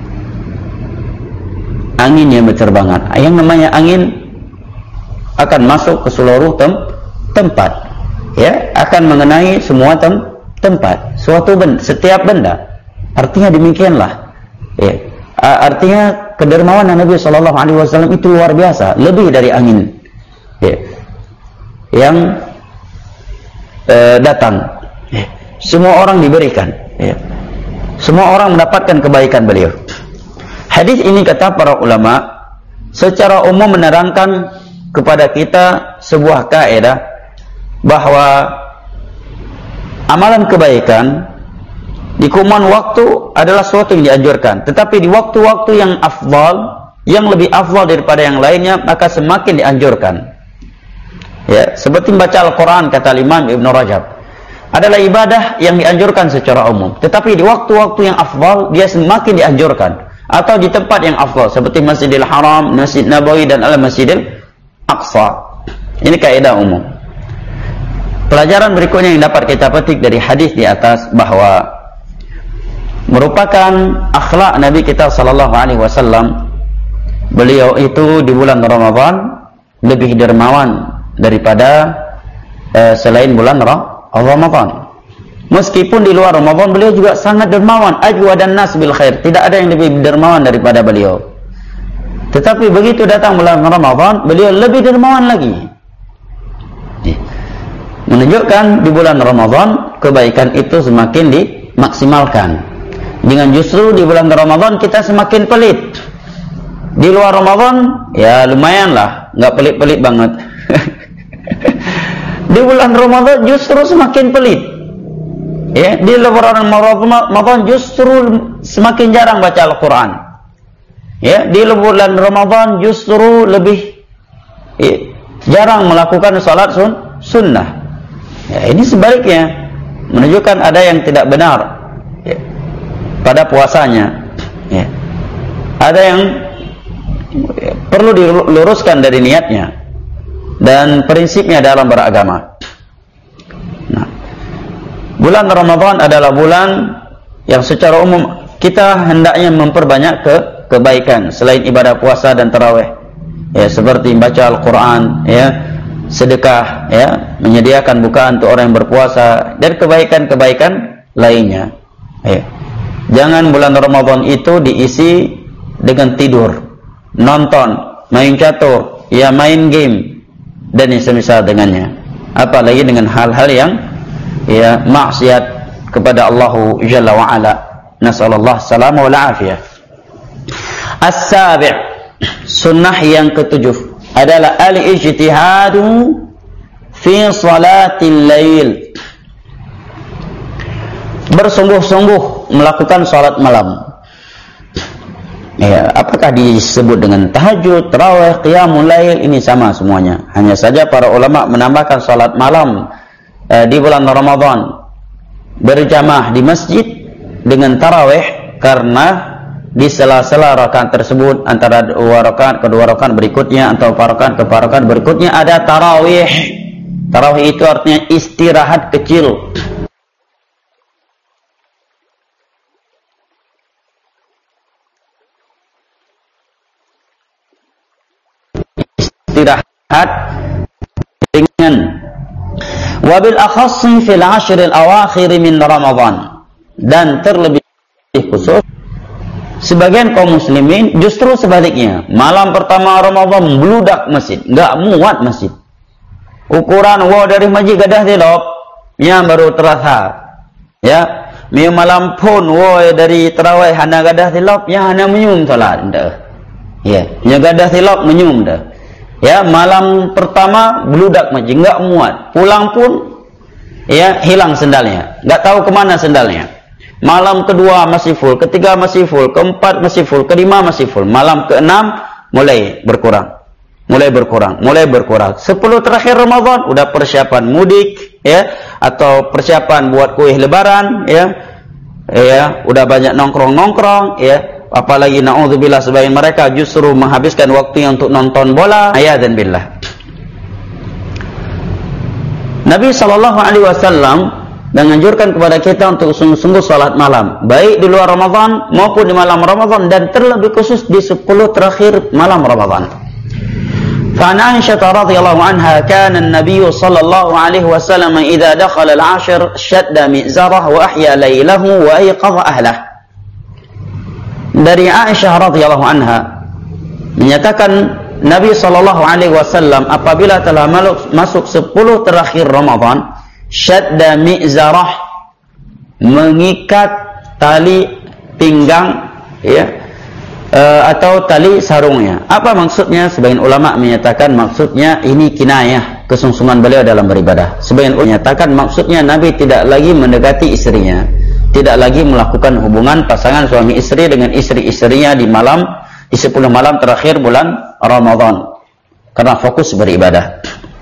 angin yang berterbangan. Yang namanya angin akan masuk ke seluruh tem tempat, ya, akan mengenai semua tem tempat, suatu benda, setiap benda. Artinya demikianlah, ya. Artinya kedermawanan Nabi Shallallahu Alaihi Wasallam itu luar biasa, lebih dari angin, ya, yang eh, datang. Ya. Semua orang diberikan, ya. Semua orang mendapatkan kebaikan beliau. Hadis ini, kata para ulama, secara umum menerangkan kepada kita sebuah kaidah bahwa amalan kebaikan di kurun waktu adalah sesuatu yang dianjurkan, tetapi di waktu-waktu yang afdal, yang lebih afdal daripada yang lainnya, maka semakin dianjurkan. Ya, seperti membaca Al-Quran, kata Imam Ibn Rajab, adalah ibadah yang dianjurkan secara umum, tetapi di waktu-waktu yang afdal dia semakin dianjurkan, atau di tempat yang afdal seperti Masjidil Haram, Masjid Nabawi, dan Al-Masjidil Aqsa. Ini kaidah umum. Pelajaran berikutnya yang dapat kita petik dari hadis di atas, bahwa merupakan akhlak Nabi kita sallallahu alaihi wasallam, beliau itu di bulan Ramadan lebih dermawan daripada eh, selain bulan Ramadan. Meskipun di luar Ramadan beliau juga sangat dermawan, ajwadan nas bil khair, tidak ada yang lebih dermawan daripada beliau. Tetapi begitu datang bulan Ramadan, beliau lebih dermawan lagi. Menunjukkan di bulan Ramadan kebaikan itu semakin dimaksimalkan. Dengan justru di bulan Ramadan kita semakin pelit. Di luar Ramadan ya lumayan lah, nggak pelit-pelit banget. Di bulan Ramadan justru semakin pelit. Ya, di luar Ramadan justru semakin jarang baca Al-Quran. Ya, di bulan Ramadan justru lebih ya, jarang melakukan salat sun, sunnah. Ya, ini sebaliknya menunjukkan ada yang tidak benar, ya, pada puasanya. Ya. Ada yang ya, perlu diluruskan dari niatnya dan prinsipnya dalam beragama. Nah, bulan Ramadan adalah bulan yang secara umum kita hendaknya memperbanyak ke kebaikan selain ibadah puasa dan tarawih, ya, seperti membaca Al-Quran, ya, sedekah, ya, menyediakan bukaan untuk orang yang berpuasa, dan kebaikan-kebaikan lainnya. Ya. Jangan bulan Ramadan itu diisi dengan tidur, nonton, main catur, ya, main game, dan yang semisal dengannya. Apalagi dengan hal-hal yang ya maksiat kepada Allah Jalla wa Ala. Nasallallahu salam wal afiyah. As-sabi', sunnah yang ketujuh adalah al-ijtihadu fi salatil lail. Bersungguh-sungguh melakukan salat malam. Ya, apakah disebut dengan tahajud, tarawih, qiyamul lail, ini sama semuanya. Hanya saja para ulama menambahkan salat malam eh, di bulan Ramadan berjamaah di masjid dengan tarawih, karena di sela-sela rakaat tersebut antara dua rakaat kedua rakaat berikutnya atau rakaat ke rakaat berikutnya ada tarawih. Tarawih itu artinya istirahat kecil. Istirahat dengan wabil akhassi fil ashril awakhir min Ramadan, dan terlebih khusus sebagian kaum muslimin justru sebaliknya, malam pertama Ramadan meludak masjid, enggak muat masjid. Ukuran wow dari masjid gadah tilop nya baru terasa. Ya, mi malam pun wow dari tarawih hana gadah tilop nya hana menyum salat dah. Ya, nya gadah tilop menyum dah. Ya, malam pertama beludak masjid, enggak muat. Pulang pun ya hilang sendalnya, enggak tahu kemana sendalnya. Malam kedua masih full, ketiga masih full, keempat masih full, kelima masih full. Malam keenam mulai berkurang. Mulai berkurang, mulai berkurang. Sepuluh terakhir Ramadan udah persiapan mudik ya, atau persiapan buat kuih lebaran ya. Ya, udah banyak nongkrong-nongkrong ya. Apalagi na'udzubillah sebagian mereka justru menghabiskan waktu untuk nonton bola. Ayadzan billah. Nabi sallallahu alaihi wasallam menganjurkan kepada kita untuk sungguh-sungguh salat malam, baik di luar Ramadan maupun di malam Ramadan, dan terlebih khusus di sepuluh terakhir malam Ramadan. Fa an Aisyah radhiyallahu anha kana an-nabiy sallallahu alaihi wasallam idza dakhala al-'ashr shadda mi'zarahu wa ahya laylahu wa ayqadha ahlahu. Dari Aisyah radhiyallahu anha menyatakan Nabi sallallahu alaihi wasallam apabila telah masuk sepuluh terakhir Ramadan, syadda mi'zarah, mengikat tali pinggang ya, e, atau tali sarungnya. Apa maksudnya? Sebagian ulama menyatakan maksudnya ini kinayah kesungguhan beliau dalam beribadah. Sebagian ulama menyatakan maksudnya Nabi tidak lagi mendekati istrinya, tidak lagi melakukan hubungan pasangan suami istri dengan istri-istrinya di malam di sepuluh malam terakhir bulan Ramadan, karena fokus beribadah.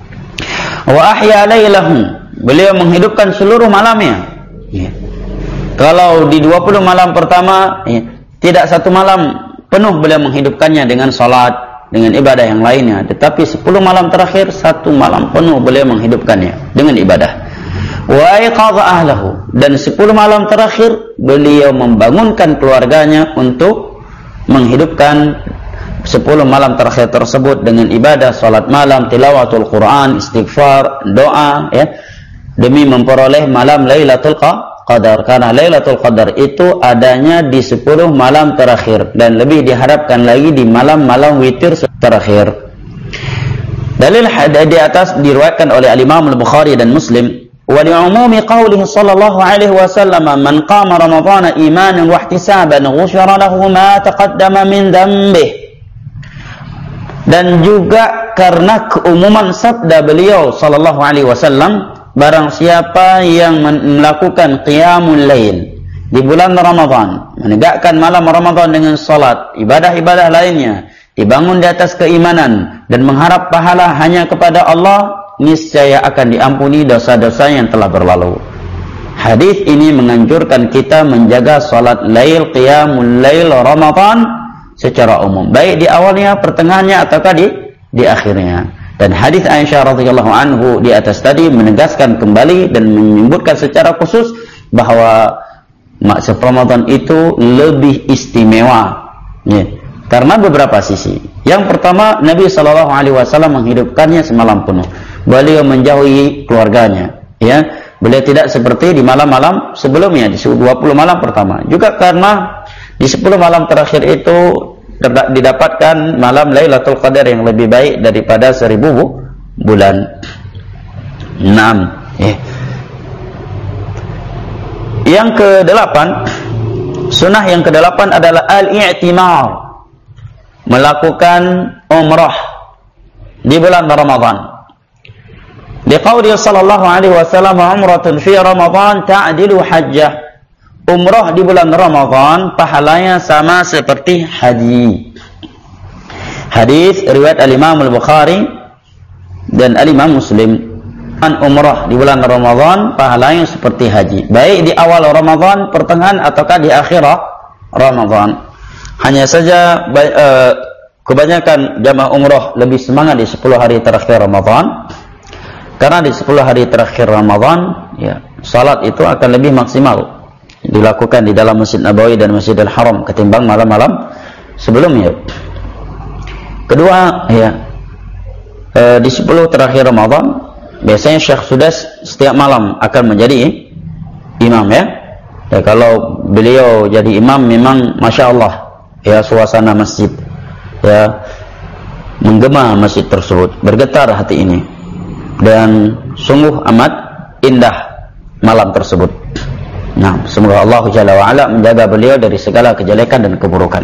Wa ahya lailahu, beliau menghidupkan seluruh malamnya ya. Kalau di dua puluh malam pertama ya, tidak satu malam penuh beliau menghidupkannya dengan salat, dengan ibadah yang lainnya, tetapi sepuluh malam terakhir satu malam penuh beliau menghidupkannya dengan ibadah. Wa ayqadha ahlahu, dan sepuluh malam terakhir beliau membangunkan keluarganya untuk menghidupkan sepuluh malam terakhir tersebut dengan ibadah salat malam, tilawatul Quran, istighfar, doa ya, demi memperoleh malam Lailatul Qadar. Karena Lailatul Qadar itu adanya di sepuluh malam terakhir, dan lebih diharapkan lagi di malam-malam witir terakhir. Dalil di atas diriwayatkan oleh Al-Imam Al-Bukhari dan Muslim. Wa li'umumi qawlihi sallallahu alaihi wasallam man qama ramadhana imanan wa ihtisaban ghufira lahu ma taqaddama min dhanbihi. Dan juga karena keumuman sabda beliau sallallahu alaihi wasallam, barang siapa yang melakukan qiyamul lail di bulan Ramadan, menegakkan malam Ramadan dengan salat, ibadah-ibadah lainnya, dibangun di atas keimanan dan mengharap pahala hanya kepada Allah, niscaya akan diampuni dosa-dosa yang telah berlalu. Hadis ini menganjurkan kita menjaga salat lail, qiyamul lail Ramadan secara umum, baik di awalnya, pertengahannya, ataukah di di akhirnya. Dan hadis Aisyah radhiyallahu anhu di atas tadi menegaskan kembali dan menyebutkan secara khusus bahwa maksud Ramadan itu lebih istimewa ya, karena beberapa sisi. Yang pertama, Nabi sallallahu alaihi wasallam menghidupkannya semalam penuh. Beliau menjauhi keluarganya ya. Beliau tidak seperti di malam-malam sebelumnya, di dua puluh malam pertama. Juga karena di sepuluh malam terakhir itu didapatkan malam Lailatul Qadar yang lebih baik daripada seribu bulan. enam ya. Yang kedelapan, sunnah yang kedelapan adalah al-i'timar, melakukan umrah di bulan Ramadan. Liqauli sallallahu alaihi wasallam, umratun fi Ramadan ta'dilu hajjah umrah di bulan Ramadan pahalanya sama seperti haji. Hadis riwayat Al-Imam Al-Bukhari dan Al-Imam Muslim. Umrah di bulan Ramadan pahalanya seperti haji, baik di awal Ramadan, pertengahan ataukah di akhir Ramadan. Hanya saja uh, kebanyakan jamaah umrah lebih semangat di sepuluh hari terakhir Ramadan, karena di sepuluh hari terakhir Ramadan ya, salat itu akan lebih maksimal dilakukan di dalam Masjid Nabawi dan Masjidil Haram ketimbang malam-malam sebelumnya. Kedua ya, uh, di sepuluh terakhir Ramadan biasanya Syekh Sudas setiap malam akan menjadi imam ya. Ya, kalau beliau jadi imam memang Masya Allah ya, suasana masjid ya menggema masjid tersebut, bergetar hati ini, dan sungguh amat indah malam tersebut. Nah, semoga Allah Jalla wa'ala menjaga beliau dari segala kejelekan dan keburukan.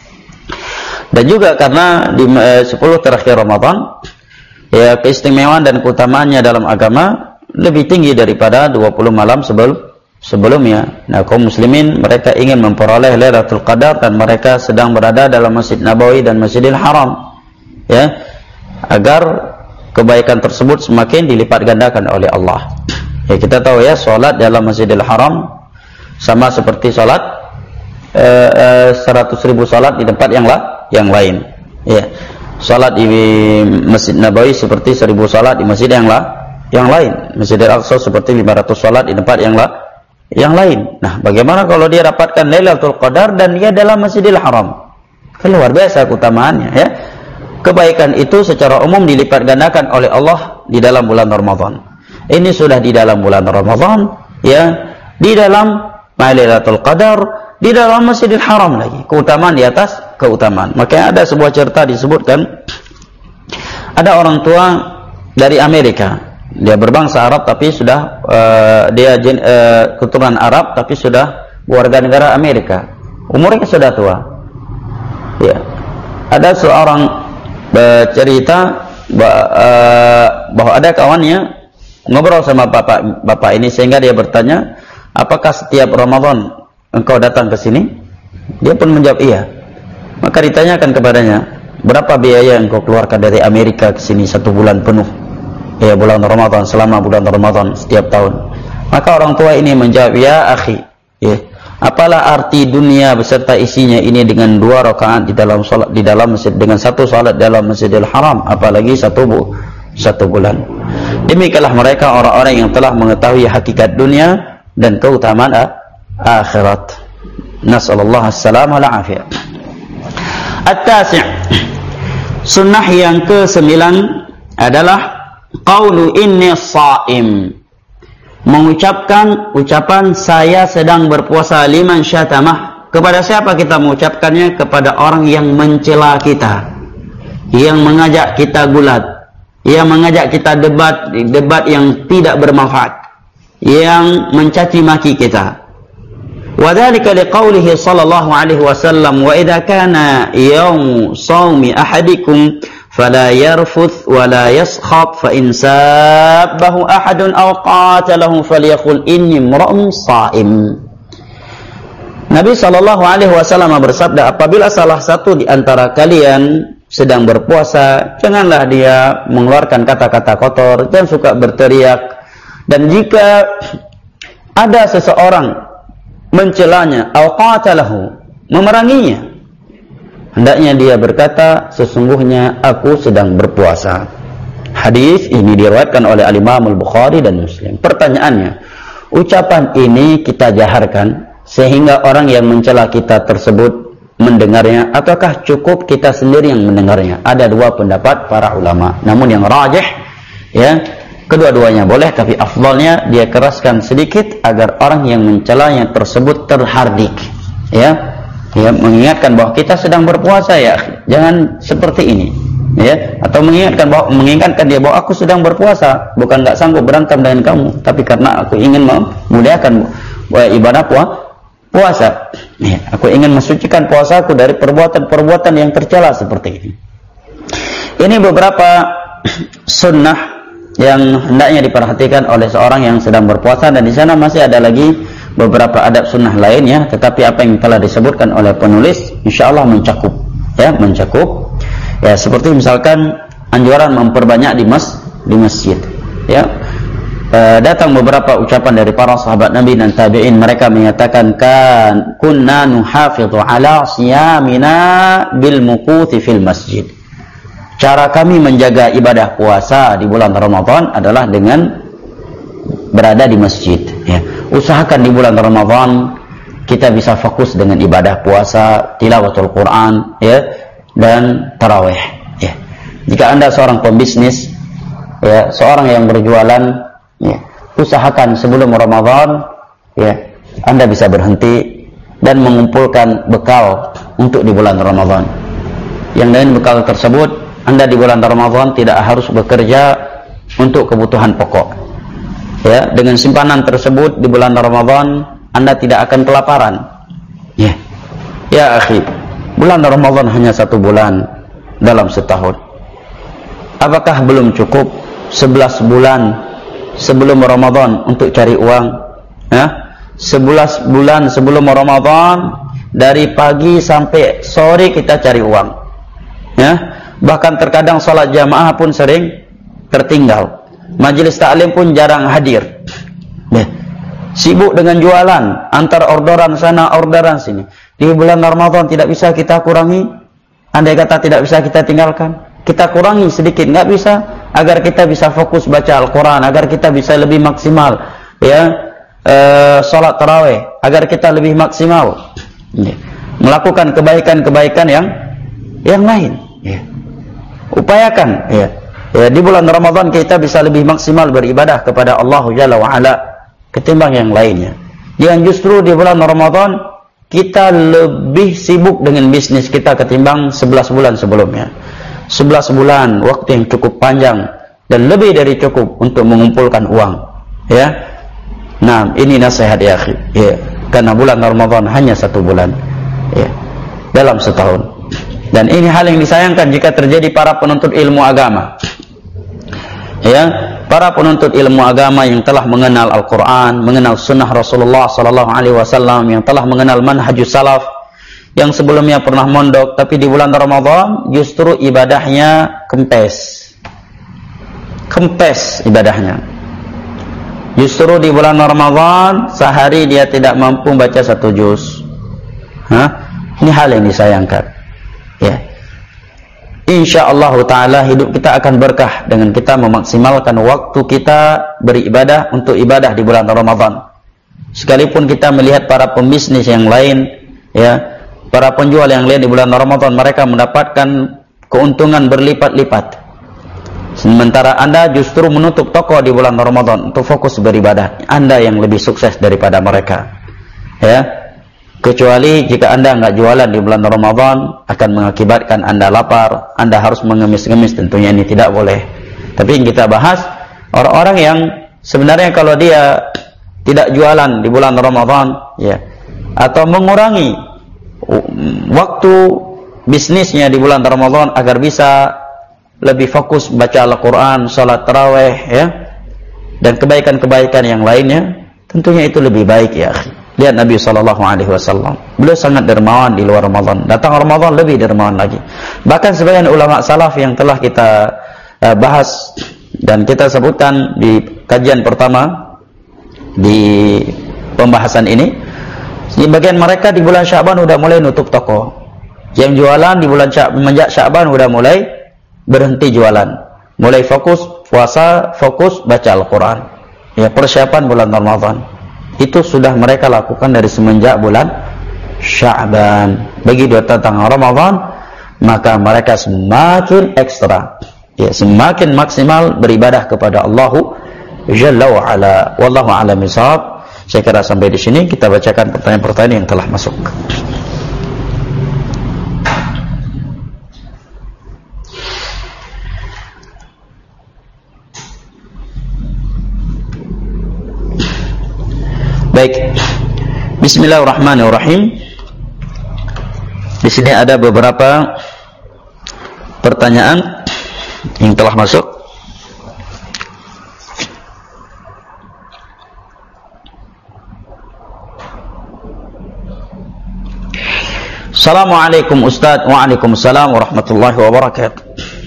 Dan juga karena di eh, sepuluh terakhir Ramadan ya, keistimewaan dan keutamaannya dalam agama lebih tinggi daripada dua puluh malam sebelum sebelumnya. Nah, kaum muslimin mereka ingin memperoleh Lailatul Qadar dan mereka sedang berada dalam Masjid Nabawi dan Masjidil Haram ya, agar kebaikan tersebut semakin dilipat gandakan oleh Allah. Ya, kita tahu ya, salat dalam Masjidil Haram sama seperti salat eh, eh, seratus ribu salat di tempat yang lah, yang lain. Ya. Salat di Masjid Nabawi seperti seribu salat di masjid yang lah, yang lain. Masjidil Aqsa seperti lima ratus salat di tempat yang lah, yang lain. Nah, bagaimana kalau dia dapatkan Lailatul Qadar dan dia dalam Masjidil Haram? Kan luar biasa keutamaannya ya. Kebaikan itu secara umum dilipat gandakan oleh Allah di dalam bulan Ramadan. Ini sudah di dalam bulan Ramadan ya, di dalam Lailatul Qadar, di dalam Masjidil Haram lagi. Keutamaan di atas keutamaan. Makanya ada sebuah cerita disebutkan, ada orang tua dari Amerika, dia berbangsa Arab tapi sudah uh, dia jen, uh, keturunan Arab tapi sudah warga negara Amerika, umurnya sudah tua ya. Ada seorang uh, cerita uh, bahwa ada kawannya ngobrol sama bapak bapak ini, sehingga dia bertanya, apakah setiap Ramadan engkau datang ke sini? Dia pun menjawab iya. Maka ditanyakan kepadanya, berapa biaya yang kau keluarkan dari Amerika ke sini satu bulan penuh? Ya, bulan Ramadan, selama bulan Ramadan setiap tahun. Maka orang tua ini menjawab, ya akhi, ya, apalah arti dunia beserta isinya ini dengan dua rakaat di dalam salat di dalam masjid, dengan satu salat dalam Masjidil Haram, apalagi satu bu, satu bulan. Demikianlah mereka orang-orang yang telah mengetahui hakikat dunia dan keutamaan akhirat. Nasallallahu as-salama wal afiyah. At-tasi', sunnah yang kesembilan adalah qaulu inni sha'im, mengucapkan ucapan saya sedang berpuasa, liman syatamah. Kepada siapa kita mengucapkannya? Kepada orang yang mencela kita, yang mengajak kita gulat, yang mengajak kita debat debat yang tidak bermanfaat, yang mencaci maki kita. Wadzalika liqaulihi sallallahu alaihi wasallam, wa idza kana yaum shaumi ahadikum fala yarfuth wa la yaskhab fa in sabbahu ahadun aw qatalahu falyaqul inni imra'un sha'im. Nabi sallallahu alaihi wasallam bersabda, apabila salah satu di antara kalian sedang berpuasa, janganlah dia mengeluarkan kata-kata kotor, jangan suka berteriak, dan jika ada seseorang mencelanya, aw qatalahu, memeranginya, hendaknya dia berkata, sesungguhnya aku sedang berpuasa. Hadis ini diriwayatkan oleh Al-Imam Al-Bukhari dan Muslim. Pertanyaannya, ucapan ini kita jaharkan sehingga orang yang mencela kita tersebut mendengarnya, ataukah cukup kita sendiri yang mendengarnya? Ada dua pendapat para ulama. Namun yang rajih ya, kedua-duanya boleh, tapi afdalnya dia keraskan sedikit agar orang yang mencelanya tersebut terhardik ya. Ya, mengingatkan bahwa kita sedang berpuasa ya, jangan seperti ini ya, atau mengingatkan bahwa mengingatkan dia bahwa aku sedang berpuasa, bukan enggak sanggup berantem dengan kamu, tapi karena aku ingin memuliakan ibadah puasa ya, aku ingin mensucikan puasaku dari perbuatan-perbuatan yang tercela seperti ini. Ini beberapa sunnah yang hendaknya diperhatikan oleh seorang yang sedang berpuasa, dan di sana masih ada lagi beberapa adab sunnah lainnya, tetapi apa yang telah disebutkan oleh penulis insyaallah mencakup, ya, mencakup. Ya, seperti misalkan anjuran memperbanyak di mas di masjid, ya. E, datang beberapa ucapan dari para sahabat Nabi dan tabi'in, mereka menyatakan kan kunna nuhafidhu ala siyamina bil muquti fil masjid. Cara kami menjaga ibadah puasa di bulan Ramadan adalah dengan berada di masjid, ya. Usahakan di bulan Ramadan kita bisa fokus dengan ibadah puasa, tilawatul Quran, ya, dan tarawih, ya. Jika Anda seorang pembisnis, ya, seorang yang berjualan, ya, usahakan sebelum Ramadan, ya, Anda bisa berhenti dan mengumpulkan bekal untuk di bulan Ramadan. Yang lain bekal tersebut, Anda di bulan Ramadan tidak harus bekerja untuk kebutuhan pokok. Ya, dengan simpanan tersebut di bulan Ramadan Anda tidak akan kelaparan. Ya, ya akhi, bulan Ramadan hanya satu bulan dalam setahun. Apakah belum cukup sebelas bulan sebelum Ramadan untuk cari uang? Ya, sebelas bulan sebelum Ramadan dari pagi sampai sore kita cari uang. Ya, bahkan terkadang salat jamaah pun sering tertinggal. Majelis taklim pun jarang hadir. Ya. Sibuk dengan jualan, antar orderan sana, orderan sini. Di bulan Ramadan tidak bisa kita kurangi. Andai kata tidak bisa kita tinggalkan, kita kurangi sedikit, nggak bisa, agar kita bisa fokus baca Al-Quran, agar kita bisa lebih maksimal, ya, e, sholat tarawih, agar kita lebih maksimal, ya, melakukan kebaikan-kebaikan yang yang lain. Ya. Upayakan, ya. Ya, di bulan Ramadan kita bisa lebih maksimal beribadah kepada Allah Jalla wa Ala ketimbang yang lainnya. Yang justru di bulan Ramadan kita lebih sibuk dengan bisnis kita ketimbang sebelas bulan sebelumnya. sebelas bulan waktu yang cukup panjang dan lebih dari cukup untuk mengumpulkan uang, ya. Nah, ini nasihat ya akhi, ya. Karena bulan Ramadan hanya satu bulan, ya, dalam setahun. Dan ini hal yang disayangkan jika terjadi para penuntut ilmu agama. Ya, para penuntut ilmu agama yang telah mengenal Al-Quran, mengenal sunnah Rasulullah sallallahu alaihi wasallam, yang telah mengenal manhajus salaf, yang sebelumnya pernah mondok, tapi di bulan Ramadan justru ibadahnya kempes. Kempes ibadahnya. Justru di bulan Ramadan sehari dia tidak mampu baca satu juz. Hah? Ini hal yang disayangkan. Ya. InsyaAllah ta'ala hidup kita akan berkah dengan kita memaksimalkan waktu kita beribadah untuk ibadah di bulan Ramadan. Sekalipun kita melihat para pembisnis yang lain, ya, para penjual yang lain di bulan Ramadan mereka mendapatkan keuntungan berlipat-lipat. Sementara Anda justru menutup toko di bulan Ramadan untuk fokus beribadah. Anda yang lebih sukses daripada mereka. Ya. Kecuali jika Anda enggak jualan di bulan Ramadan akan mengakibatkan Anda lapar, Anda harus mengemis-ngemis, tentunya ini tidak boleh. Tapi yang kita bahas orang-orang yang sebenarnya kalau dia tidak jualan di bulan Ramadan, ya, atau mengurangi waktu bisnisnya di bulan Ramadan agar bisa lebih fokus baca Al-Quran, salat tarawih, ya, dan kebaikan-kebaikan yang lainnya, tentunya itu lebih baik ya akhi. Lihat Nabi sallallahu alaihi wasallam, beliau sangat dermawan di luar Ramadan, datang Ramadan lebih dermawan lagi. Bahkan sebagian ulama salaf yang telah kita uh, bahas dan kita sebutkan di kajian pertama di pembahasan ini, sebagian mereka di bulan Sya'ban udah mulai nutup toko. Yang jualan di bulan Sya'ban, Sya'ban udah mulai berhenti jualan, mulai fokus puasa, fokus baca Al-Quran, ya, persiapan bulan Ramadan. Itu sudah mereka lakukan dari semenjak bulan Sya'ban. Begitu datang Ramadan, maka mereka semakin ekstra, ya, semakin maksimal beribadah kepada Allah Jalla wa Ala. Wallahu a'lam bishawab. Saya kira sampai di sini kita bacakan pertanyaan-pertanyaan yang telah masuk. Baik. Bismillahirrahmanirrahim. Di sini ada beberapa pertanyaan yang telah masuk. Assalamualaikum Ustaz. Waalaikumsalam warahmatullahi wabarakatuh.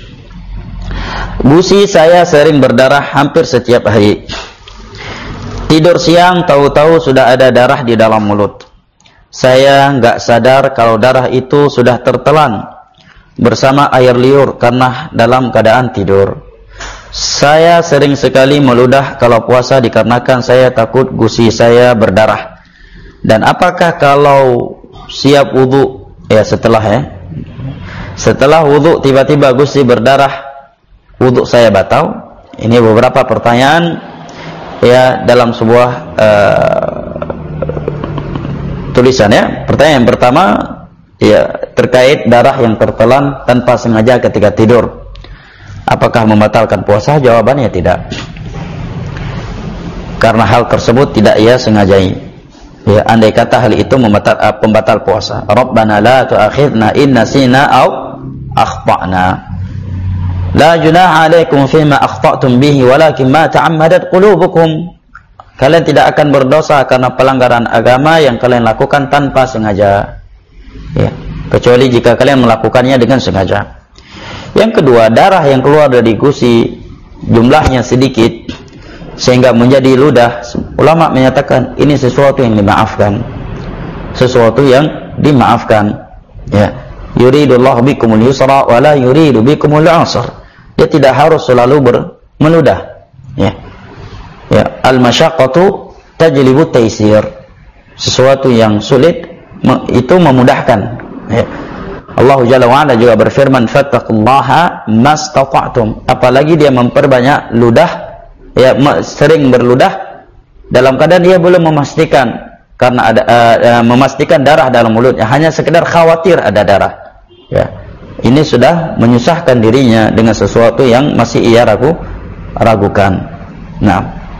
Gusi saya sering berdarah hampir setiap hari. Tidur siang tahu-tahu sudah ada darah di dalam mulut. Saya nggak sadar kalau darah itu sudah tertelan bersama air liur karena dalam keadaan tidur. Saya sering sekali meludah kalau puasa dikarenakan saya takut gusi saya berdarah. Dan apakah kalau siap wudu, ya setelah ya setelah wudu tiba-tiba gusi berdarah, wudu saya batal? Ini beberapa pertanyaan ya dalam sebuah uh, tulisan ya. Pertanyaan yang pertama ya terkait darah yang tertelan tanpa sengaja ketika tidur, apakah membatalkan puasa? Jawabannya tidak, karena hal tersebut tidak ia sengajai. Ya, andai kata hal itu membatal, uh, pembatal puasa. Rabbana la tu'akhidna in nasina aw akhtana. La junaha alaikum fima akhta'tum bihi walakin ma ta'ammadat qulubukum. Kalian tidak akan berdosa karena pelanggaran agama yang kalian lakukan tanpa sengaja. Ya, kecuali jika kalian melakukannya dengan sengaja. Yang kedua, darah yang keluar dari gusi jumlahnya sedikit sehingga menjadi ludah. Ulama menyatakan ini sesuatu yang dimaafkan, sesuatu yang dimaafkan. Ya, yuridullahu bikumul yusra wa la yuridu bikumul usra. Dia tidak harus selalu bermeludah. Ya, ya, al masyaqqatu tajlibu taysir. Sesuatu yang sulit itu memudahkan. Ya. Allah Jalla wa Ala juga berfirman, fattaqullaha mastata'tum. Apalagi dia memperbanyak ludah, ya, sering berludah dalam keadaan dia belum memastikan karena ada uh, uh, memastikan darah dalam mulutnya, hanya sekedar khawatir ada darah. Ya, ini sudah menyusahkan dirinya dengan sesuatu yang masih ia ragu ragukan. Nah,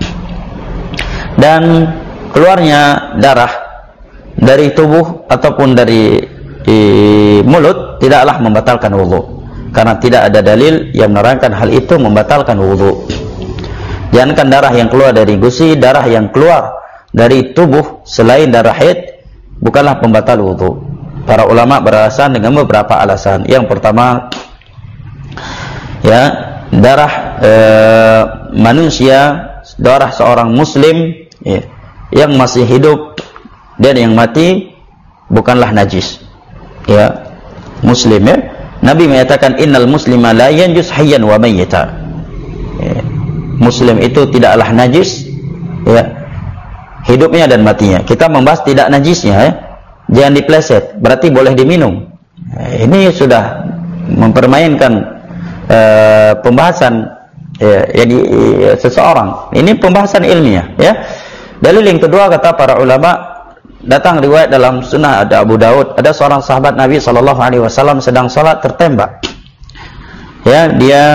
dan keluarnya darah dari tubuh ataupun dari di mulut tidaklah membatalkan wudu, karena tidak ada dalil yang menerangkan hal itu membatalkan wudu. Jangankan darah yang keluar dari gusi, darah yang keluar dari tubuh selain darah haid bukanlah pembatal wudu. Para ulama beralasan dengan beberapa alasan. Yang pertama, ya, darah e, manusia, darah seorang muslim ya, yang masih hidup dan yang mati bukanlah najis. Ya, muslim ya. Nabi menyatakan innal muslima la yanjus hayyan wa mayyita. Ya, muslim itu tidaklah najis ya, hidupnya dan matinya. Kita membahas tidak najisnya ya. Jangan dipleset, berarti boleh diminum. Ini sudah mempermainkan uh, pembahasan ya, ya, di, ya, seseorang. Ini pembahasan ilmiah ya. Dalil yang kedua kata para ulama, datang riwayat dalam sunnah ada Abu Daud, ada seorang sahabat Nabi Shallallahu Alaihi Wasallam sedang sholat tertembak. Ya, dia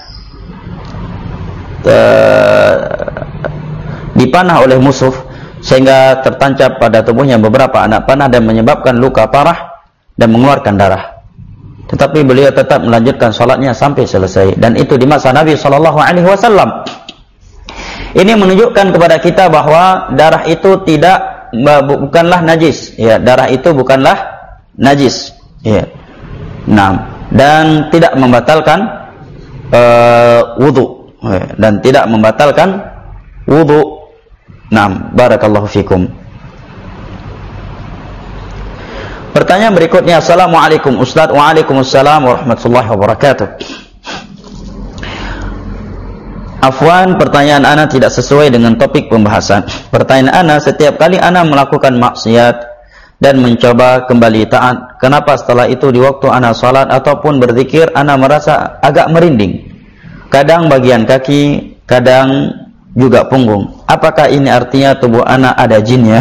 uh, dipanah oleh musuh sehingga tertancap pada tubuhnya beberapa anak panah dan menyebabkan luka parah dan mengeluarkan darah. Tetapi beliau tetap melanjutkan salatnya sampai selesai, dan itu di masa Nabi Shallallahu Alaihi Wasallam. Ini menunjukkan kepada kita bahwa darah itu tidak bukanlah najis. Ya, darah itu bukanlah najis. Ya. Nah, dan tidak membatalkan uh, wudu ya, dan tidak membatalkan wudu. Naam, barakallahu fikum. Pertanyaan berikutnya, Assalamualaikum Ustaz. Waalaikumsalam warahmatullahi wabarakatuh. Afwan, pertanyaan ana tidak sesuai dengan topik pembahasan. Pertanyaan ana, setiap kali ana melakukan maksiat dan mencoba kembali taat, kenapa setelah itu di waktu ana salat ataupun berzikir ana merasa agak merinding? Kadang bagian kaki, kadang juga punggung. Apakah ini artinya tubuh ana ada jinnya?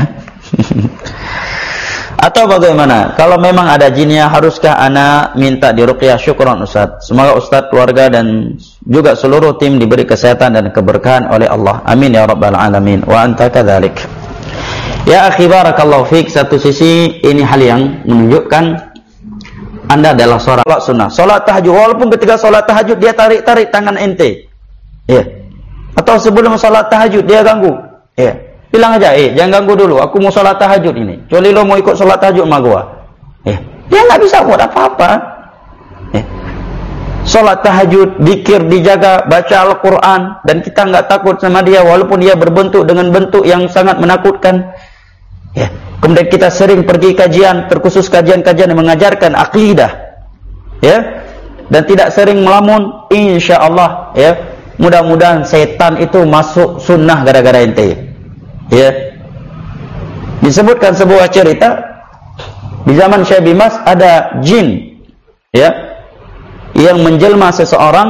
Atau bagaimana? Kalau memang ada jinnya, haruskah ana minta diruqyah? Syukran Ustaz. Semoga Ustaz, keluarga dan juga seluruh tim diberi kesehatan dan keberkahan oleh Allah. Amin ya rabbal alamin. Wa anta kadzalik. Ya akhi, barakallahu fik. Satu sisi ini hal yang menunjukkan Anda adalah seorang sunnah. Salat tahajud, walaupun ketika salat tahajud dia tarik-tarik tangan ente. Ya. Yeah. Atau sebelum salat tahajud dia ganggu. Ya. Bilang aja, eh jangan ganggu dulu, aku mau salat tahajud ini. Kecuali lo mau ikut salat tahajud sama gua. Eh, Dia nggak bisa buat apa-apa. Ya. Sholat tahajud, zikir dijaga, baca Al-Quran, dan kita nggak takut sama dia walaupun dia berbentuk dengan bentuk yang sangat menakutkan. Ya. Kemudian kita sering pergi kajian, terkhusus kajian-kajian yang mengajarkan akidah, ya, dan tidak sering melamun. Insya Allah, ya, mudah-mudahan setan itu masuk sunnah gara-gara ente. Ya, disebutkan sebuah cerita di zaman Syekh bin Baz ada jin, ya, yang menjelma seseorang,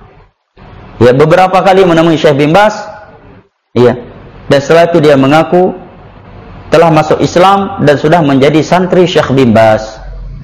ya, beberapa kali menemui Syekh bin Baz, ya, dan setelah itu dia mengaku telah masuk Islam dan sudah menjadi santri Syekh bin Baz.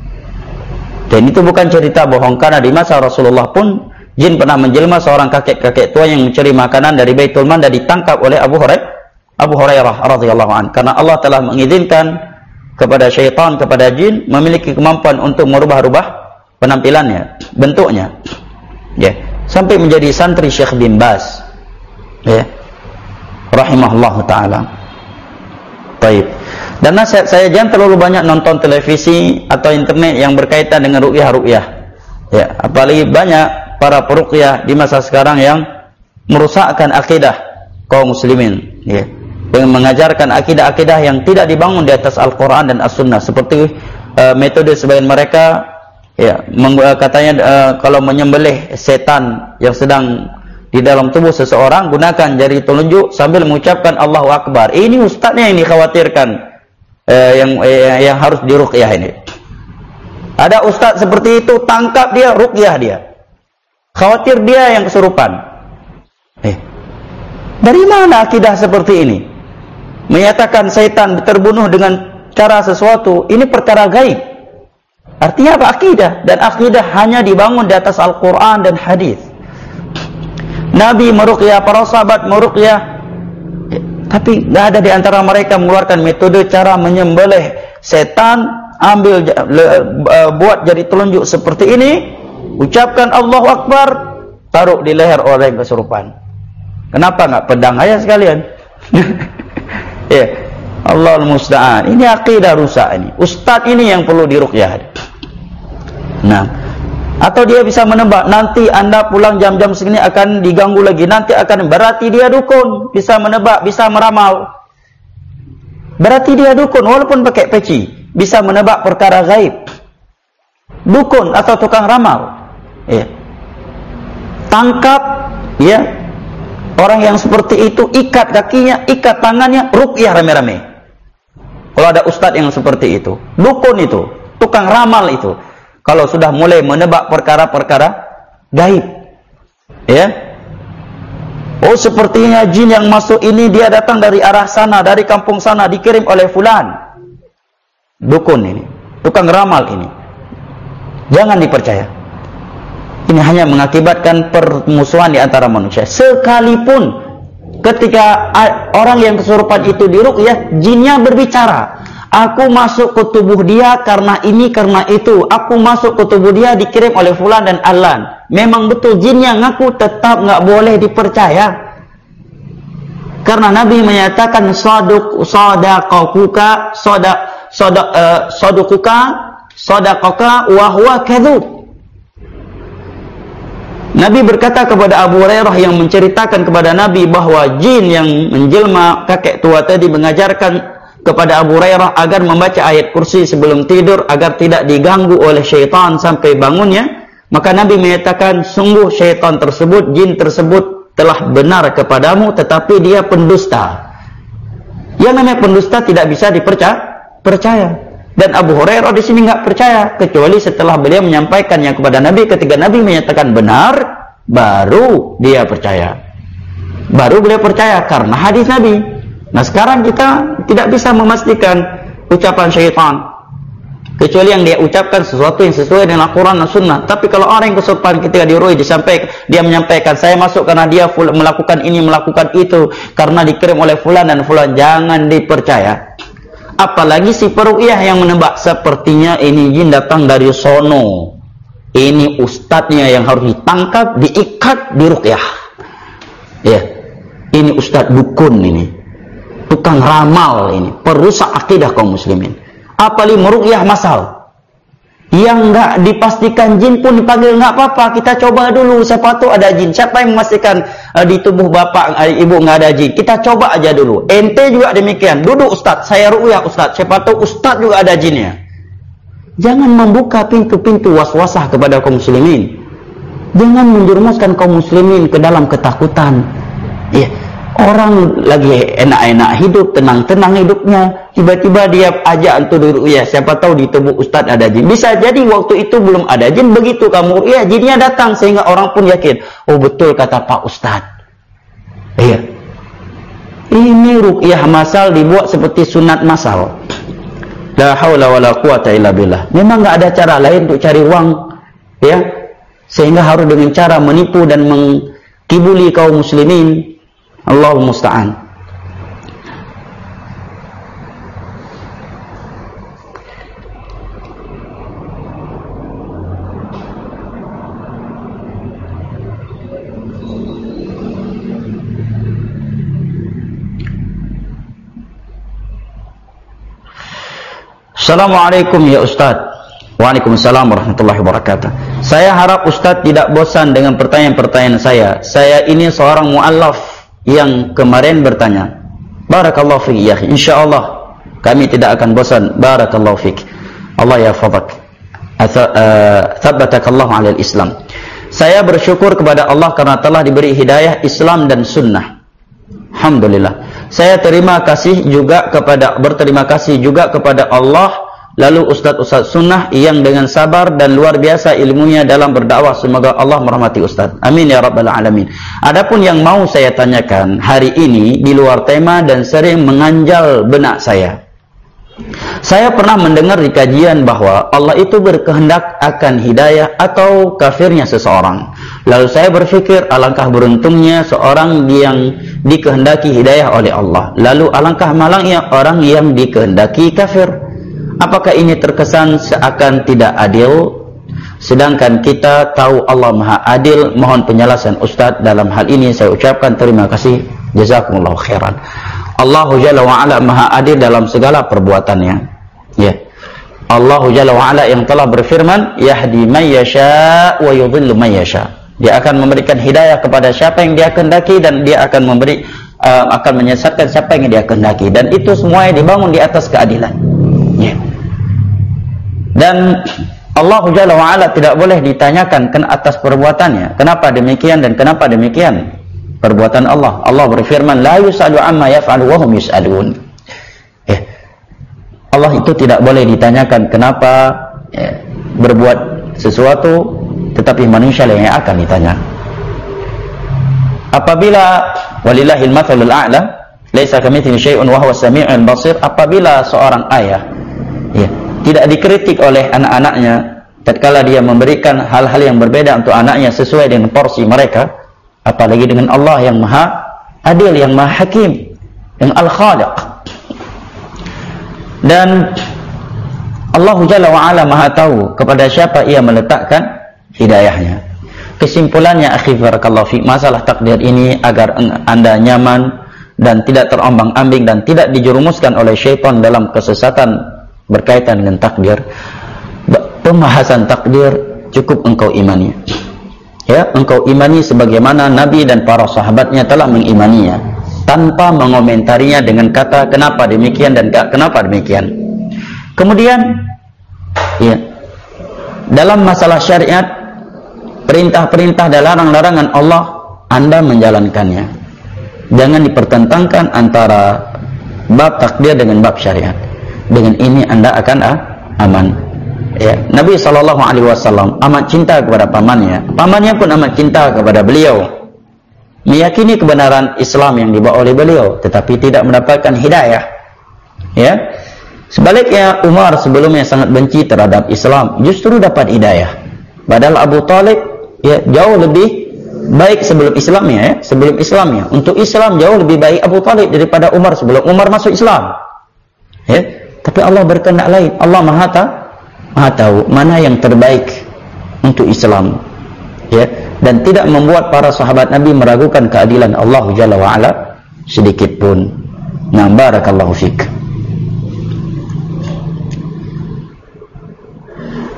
Dan itu bukan cerita bohong, karena di masa Rasulullah pun jin pernah menjelma seorang kakek-kakek tua yang mencuri makanan dari Baitul Mal dan ditangkap oleh Abu Hurairah Abu Hurairah radhiyallahu anhu, karena Allah telah mengizinkan kepada syaitan, kepada jin memiliki kemampuan untuk merubah-rubah penampilannya, bentuknya, ya, sampai menjadi santri Syekh bin Baz, ya, rahimahullahu taala. Baik. Dan nasihat saya, jangan terlalu banyak nonton televisi atau internet yang berkaitan dengan ruqyah-ruqyah. Ya, apalagi banyak para peruqyah di masa sekarang yang merusakkan akidah kaum muslimin, ya, dengan mengajarkan akidah-akidah yang tidak dibangun di atas Al-Qur'an dan As-Sunnah, seperti uh, metode sebagian mereka, ya, uh, katanya uh, kalau menyembelih setan yang sedang di dalam tubuh seseorang, gunakan jari telunjuk sambil mengucapkan Allahu Akbar. Ini ustadznya yang dikhawatirkan, eh, yang eh, yang harus diruqyah ini. Ada ustadz seperti itu, tangkap dia, ruqyah dia. Khawatir dia yang kesurupan. Eh, dari mana akidah seperti ini? Menyatakan setan terbunuh dengan cara sesuatu, ini perkara gaib. Artinya apa akidah? Dan akidah hanya dibangun di atas Al-Quran dan hadis. Nabi meruqyah, para sahabat meruqyah, tapi nggak ada di antara mereka mengeluarkan metode cara menyembelih setan, ambil buat jari telunjuk seperti ini, ucapkan Allahu Akbar, taruh di leher orang yang kesurupan. Kenapa nggak pedang aja sekalian? Ya, Allahul musta'an. Ini akidah rusak ini. Ustadz ini yang perlu diruqyah. Nah, atau dia bisa menebak, nanti anda pulang jam-jam segini akan diganggu lagi, nanti akan, berarti dia dukun, bisa menebak, bisa meramal. Berarti dia dukun, walaupun pakai peci, bisa menebak perkara gaib. Dukun atau tukang ramal. Ya. Tangkap, ya, orang yang seperti itu, ikat kakinya, ikat tangannya, ruqyah rame-rame. Kalau ada ustadz yang seperti itu, dukun itu, tukang ramal itu, kalau sudah mulai menebak perkara-perkara gaib, ya, oh sepertinya jin yang masuk ini dia datang dari arah sana, dari kampung sana, dikirim oleh fulan. Dukun ini, tukang ramal ini, jangan dipercaya. Ini hanya mengakibatkan permusuhan di antara manusia. Sekalipun ketika orang yang kesurupan itu diruqyah, jinnya berbicara. Aku masuk ke tubuh dia karena ini, karena itu. Aku masuk ke tubuh dia dikirim oleh fulan dan alan. Memang betul jinnya ngaku, tetap nggak boleh dipercaya. Karena Nabi menyatakan sadaq sadaqakuka sadaq sadaq uh, sadukuka sadaqaka wa huwa kadzub. Nabi berkata kepada Abu Hurairah yang menceritakan kepada Nabi bahwa jin yang menjelma kakek tua tadi mengajarkan kepada Abu Hurairah agar membaca ayat kursi sebelum tidur agar tidak diganggu oleh syaitan sampai bangunnya, maka Nabi menyatakan sungguh syaitan tersebut, jin tersebut telah benar kepadamu, tetapi dia pendusta. Yang namanya pendusta tidak bisa dipercaya. Dan Abu Hurairah di sini nggak percaya kecuali setelah beliau menyampaikannya kepada Nabi. Ketika Nabi menyatakan benar, baru dia percaya. Baru beliau percaya karena hadis Nabi. Nah sekarang kita tidak bisa memastikan ucapan syaitan kecuali yang dia ucapkan sesuatu yang sesuai dengan Al-Quran dan Sunnah. Tapi kalau orang yang kesurupan ketika diruqyah disampaikan, dia menyampaikan saya masuk karena dia melakukan ini, melakukan itu, karena dikirim oleh fulan dan fulan, jangan dipercaya. Apalagi si peruqyah yang menebak, sepertinya ini jin datang dari sono, ini ustadznya yang harus ditangkap, diikat, diruqyah. Ya, ini ustadz dukun ini, tukang ramal ini, perusak akidah kaum muslimin. Apalagi meruqyah masal. Yang nggak dipastikan jin pun dipanggil, nggak apa-apa, kita coba dulu, siapa tahu ada jin. Siapa yang memastikan uh, di tubuh bapak uh, ibu nggak ada jin? Kita coba aja dulu. Ente juga demikian. Duduk Ustaz, saya ru'yah Ustaz, siapa tahu Ustaz juga ada jinnya. Jangan membuka pintu-pintu waswasah kepada kaum muslimin. Jangan menjerumuskan kaum muslimin ke dalam ketakutan. Ya. Orang lagi enak-enak hidup, tenang-tenang hidupnya, tiba-tiba dia ajak untuk ru'yah, siapa tahu di tubuh Ustaz ada jin. Bisa jadi waktu itu belum ada jin, begitu kamu ru'yah, jinnya datang sehingga orang pun yakin, oh betul kata Pak Ustaz. Iya. Ini ru'yah masal dibuat seperti sunat masal. La haula wala quwata illa billah. Memang enggak ada cara lain untuk cari uang, ya. Sehingga harus dengan cara menipu dan mengkibuli kaum muslimin. Allahul musta'an. Assalamualaikum ya Ustaz. Waalaikumsalam warahmatullahi wabarakatuh. Saya harap Ustaz tidak bosan dengan pertanyaan-pertanyaan saya. Saya ini seorang mu'allaf yang kemarin bertanya. Barakallahu fiik ya akhi. Insyaallah kami tidak akan bosan. Barakallahu fiik. Allah yahfazak. Tsabbatakallahu 'alal Islam. Saya bersyukur kepada Allah karena telah diberi hidayah Islam dan sunnah. Alhamdulillah. Saya terima kasih juga kepada berterima kasih juga kepada Allah, lalu ustaz-ustaz sunnah yang dengan sabar dan luar biasa ilmunya dalam berdakwah. Semoga Allah merahmati ustaz. Amin ya rabbal alamin. Adapun yang mau saya tanyakan hari ini di luar tema dan sering menganjal benak saya. Saya pernah mendengar di kajian bahwa Allah itu berkehendak akan hidayah atau kafirnya seseorang. Lalu saya berpikir alangkah beruntungnya seorang yang dikehendaki hidayah oleh Allah. Lalu alangkah malangnya orang yang dikehendaki kafir. Apakah ini terkesan seakan tidak adil? Sedangkan kita tahu Allah Maha Adil. Mohon penjelasan Ustaz dalam hal ini. Saya ucapkan terima kasih. Jazakumullahu khairan. Allahu Jalla wa'ala Maha Adil dalam segala perbuatannya. Ya. Allahu Jalla wa'ala yang telah berfirman, Yahdi man yasha' wa yudhillu man yasha'. Dia akan memberikan hidayah kepada siapa yang dia kehendaki, dan dia akan memberi uh, akan menyesatkan siapa yang dia kehendaki. Dan itu semuanya dibangun di atas keadilan. Ya. Dan Allah Jalla wa'ala tidak boleh ditanyakan ke atas perbuatannya. Kenapa demikian dan kenapa demikian? Perbuatan Allah. Allah berfirman, La yus'alu amma yaf'alu wa hum yus'alun. Ya. Allah itu tidak boleh ditanyakan kenapa ya, berbuat sesuatu, tetapi manusia yang akan ditanya. Apabila walillahil mathalul a'la, laisa kamitslihi syai'un wa huwas sami'ul basir, apabila seorang ayah ya, tidak dikritik oleh anak-anaknya tatkala dia memberikan hal-hal yang berbeda untuk anaknya sesuai dengan porsi mereka, apalagi dengan Allah yang Maha Adil, yang Maha Hakim, yang Al-Khaliq. Dan Allah Jalla wa'ala Maha tahu kepada siapa ia meletakkan hidayahnya. Kesimpulannya, akhi barakallahu fiik, masalah takdir ini agar Anda nyaman dan tidak terombang-ambing dan tidak dijerumuskan oleh syaitan dalam kesesatan berkaitan dengan takdir. Pembahasan takdir cukup engkau imani. Ya, engkau imani sebagaimana Nabi dan para sahabatnya telah mengimaninya, tanpa mengomentarinya dengan kata kenapa demikian dan kenapa demikian. Kemudian, ya, dalam masalah syariat, perintah-perintah dan larangan-larangan Allah, Anda menjalankannya. Jangan dipertentangkan antara bab takdir dengan bab syariat. Dengan ini Anda akan ah, aman. Ya, Nabi sallallahu alaihi wasallam amat cinta kepada pamannya. Pamannya pun amat cinta kepada beliau. Meyakini kebenaran Islam yang dibawa oleh beliau, tetapi tidak mendapatkan hidayah. Ya. Sebaliknya Umar sebelumnya sangat benci terhadap Islam, justru dapat hidayah. Padahal Abu Talib ya jauh lebih baik sebelum Islamnya ya, sebelum Islamnya. Untuk Islam jauh lebih baik Abu Talib daripada Umar sebelum Umar masuk Islam. Ya. Tapi Allah berkehendak lain. Allah Maha tahu Maha tahu mana yang terbaik untuk Islam, ya, dan tidak membuat para sahabat Nabi meragukan keadilan Allah Jalla wa'ala sedikit pun. Nah, barakallahu fiik.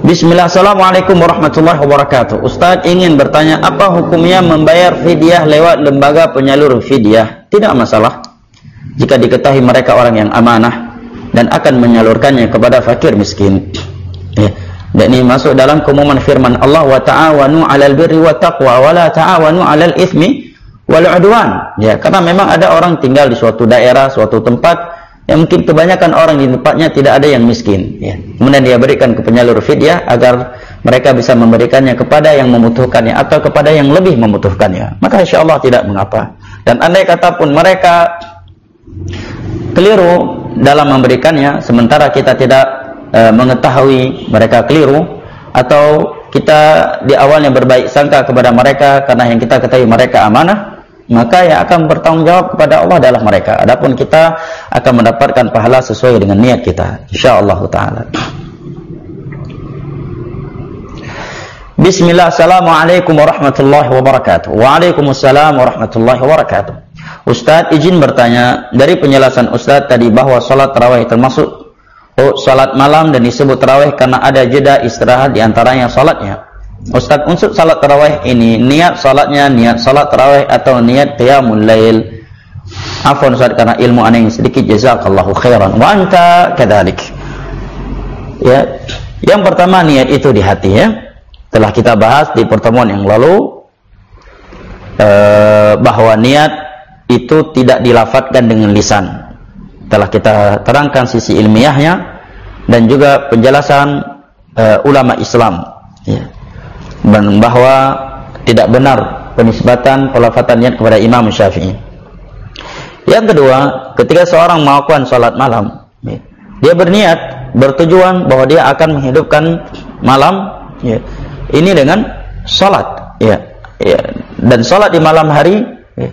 Bismillah, assalamualaikum warahmatullahi wabarakatuh. Ustaz ingin bertanya, apa hukumnya membayar fidyah lewat lembaga penyalur fidyah? Tidak masalah jika diketahui mereka orang yang amanah dan akan menyalurkannya kepada fakir miskin. Ya. Dan ini masuk dalam keumuman firman Allah, wa ta'awanu 'alal birri wat taqwa wa la ta'awanu 'alal itsmi wal 'udwan. Ya, karena memang ada orang tinggal di suatu daerah, suatu tempat yang mungkin kebanyakan orang di tempatnya tidak ada yang miskin, ya. Kemudian dia berikan ke penyalur fidyah agar mereka bisa memberikannya kepada yang membutuhkannya atau kepada yang lebih membutuhkannya, maka insya Allah tidak mengapa. Dan andai kata pun mereka keliru dalam memberikannya, sementara kita tidak e, mengetahui mereka keliru, atau kita di awalnya berbaik sangka kepada mereka karena yang kita ketahui mereka amanah, maka yang akan bertanggung jawab kepada Allah adalah mereka. Adapun kita akan mendapatkan pahala sesuai dengan niat kita, insyaallah taala. Bismillah, assalamualaikum warahmatullahi wabarakatuh. Waalaikumsalam warahmatullahi wabarakatuh. Ustaz izin bertanya, dari penjelasan Ustaz tadi bahwa salat tarawih termasuk oh, salat malam dan disebut tarawih karena ada jeda istirahat di antaranya salatnya. Ustaz, unsur salat tarawih ini niat salatnya niat salat tarawih atau niat qiyamul lail? Afwan Ustaz, karena ilmu ana yang sedikit, jazakallahu khairan wa anta kadzalik. Ya, yang pertama niat itu di hati, ya. Telah kita bahas di pertemuan yang lalu eh, bahwa niat itu tidak dilafadzkan dengan lisan. Telah kita terangkan sisi ilmiahnya dan juga penjelasan eh, ulama Islam, ya. Dan bahwa tidak benar penisbatan pelafatan niat kepada Imam Syafi'i. Yang kedua, ketika seorang melakukan salat malam, dia berniat, bertujuan bahwa dia akan menghidupkan malam, ya, ini dengan salat, ya, ya. Dan salat di malam hari, ya,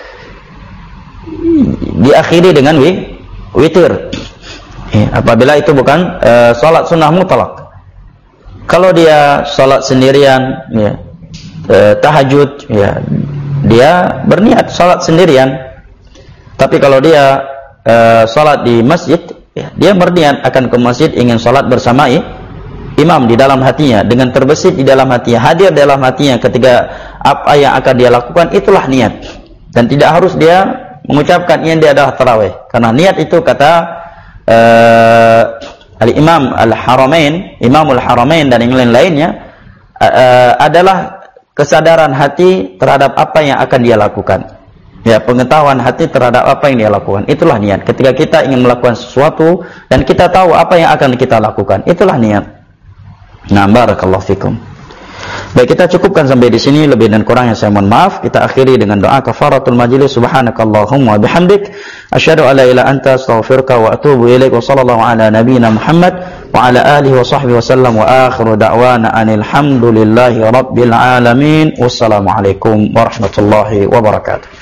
diakhiri dengan witir, ya, apabila itu bukan uh, salat sunnah mutlak. Kalau dia sholat sendirian, ya, eh, tahajud, ya, dia berniat sholat sendirian. Tapi kalau dia eh, sholat di masjid, ya, dia berniat akan ke masjid ingin sholat bersama imam di dalam hatinya, dengan terbesit di dalam hatinya, hadir dalam hatinya ketika apa yang akan dia lakukan, itulah niat. Dan tidak harus dia mengucapkan ini dia adalah tarawih, karena niat itu kata eh, Al-Imam Al-Haramain, Imamul Haramain dan yang lain-lainnya uh, adalah kesadaran hati terhadap apa yang akan dia lakukan. Ya, pengetahuan hati terhadap apa yang dia lakukan. Itulah niat. Ketika kita ingin melakukan sesuatu dan kita tahu apa yang akan kita lakukan, itulah niat. Nah, barakallahu fikum. Baik, kita cukupkan sampai di sini, lebih dan kurangnya saya mohon maaf. Kita akhiri dengan doa kafaratul majlis. Subhanakallahumma wa bihamdik asyhadu an la ilaha illa anta astaghfiruka wa atubu ilaik. Wa sallallahu ala nabiyyina Muhammad wa ala alihi wa sahbihi wasallam wa akhiru da'wana anil hamdulillahi rabbil alamin. Wassalamu alaikum warahmatullahi wabarakatuh.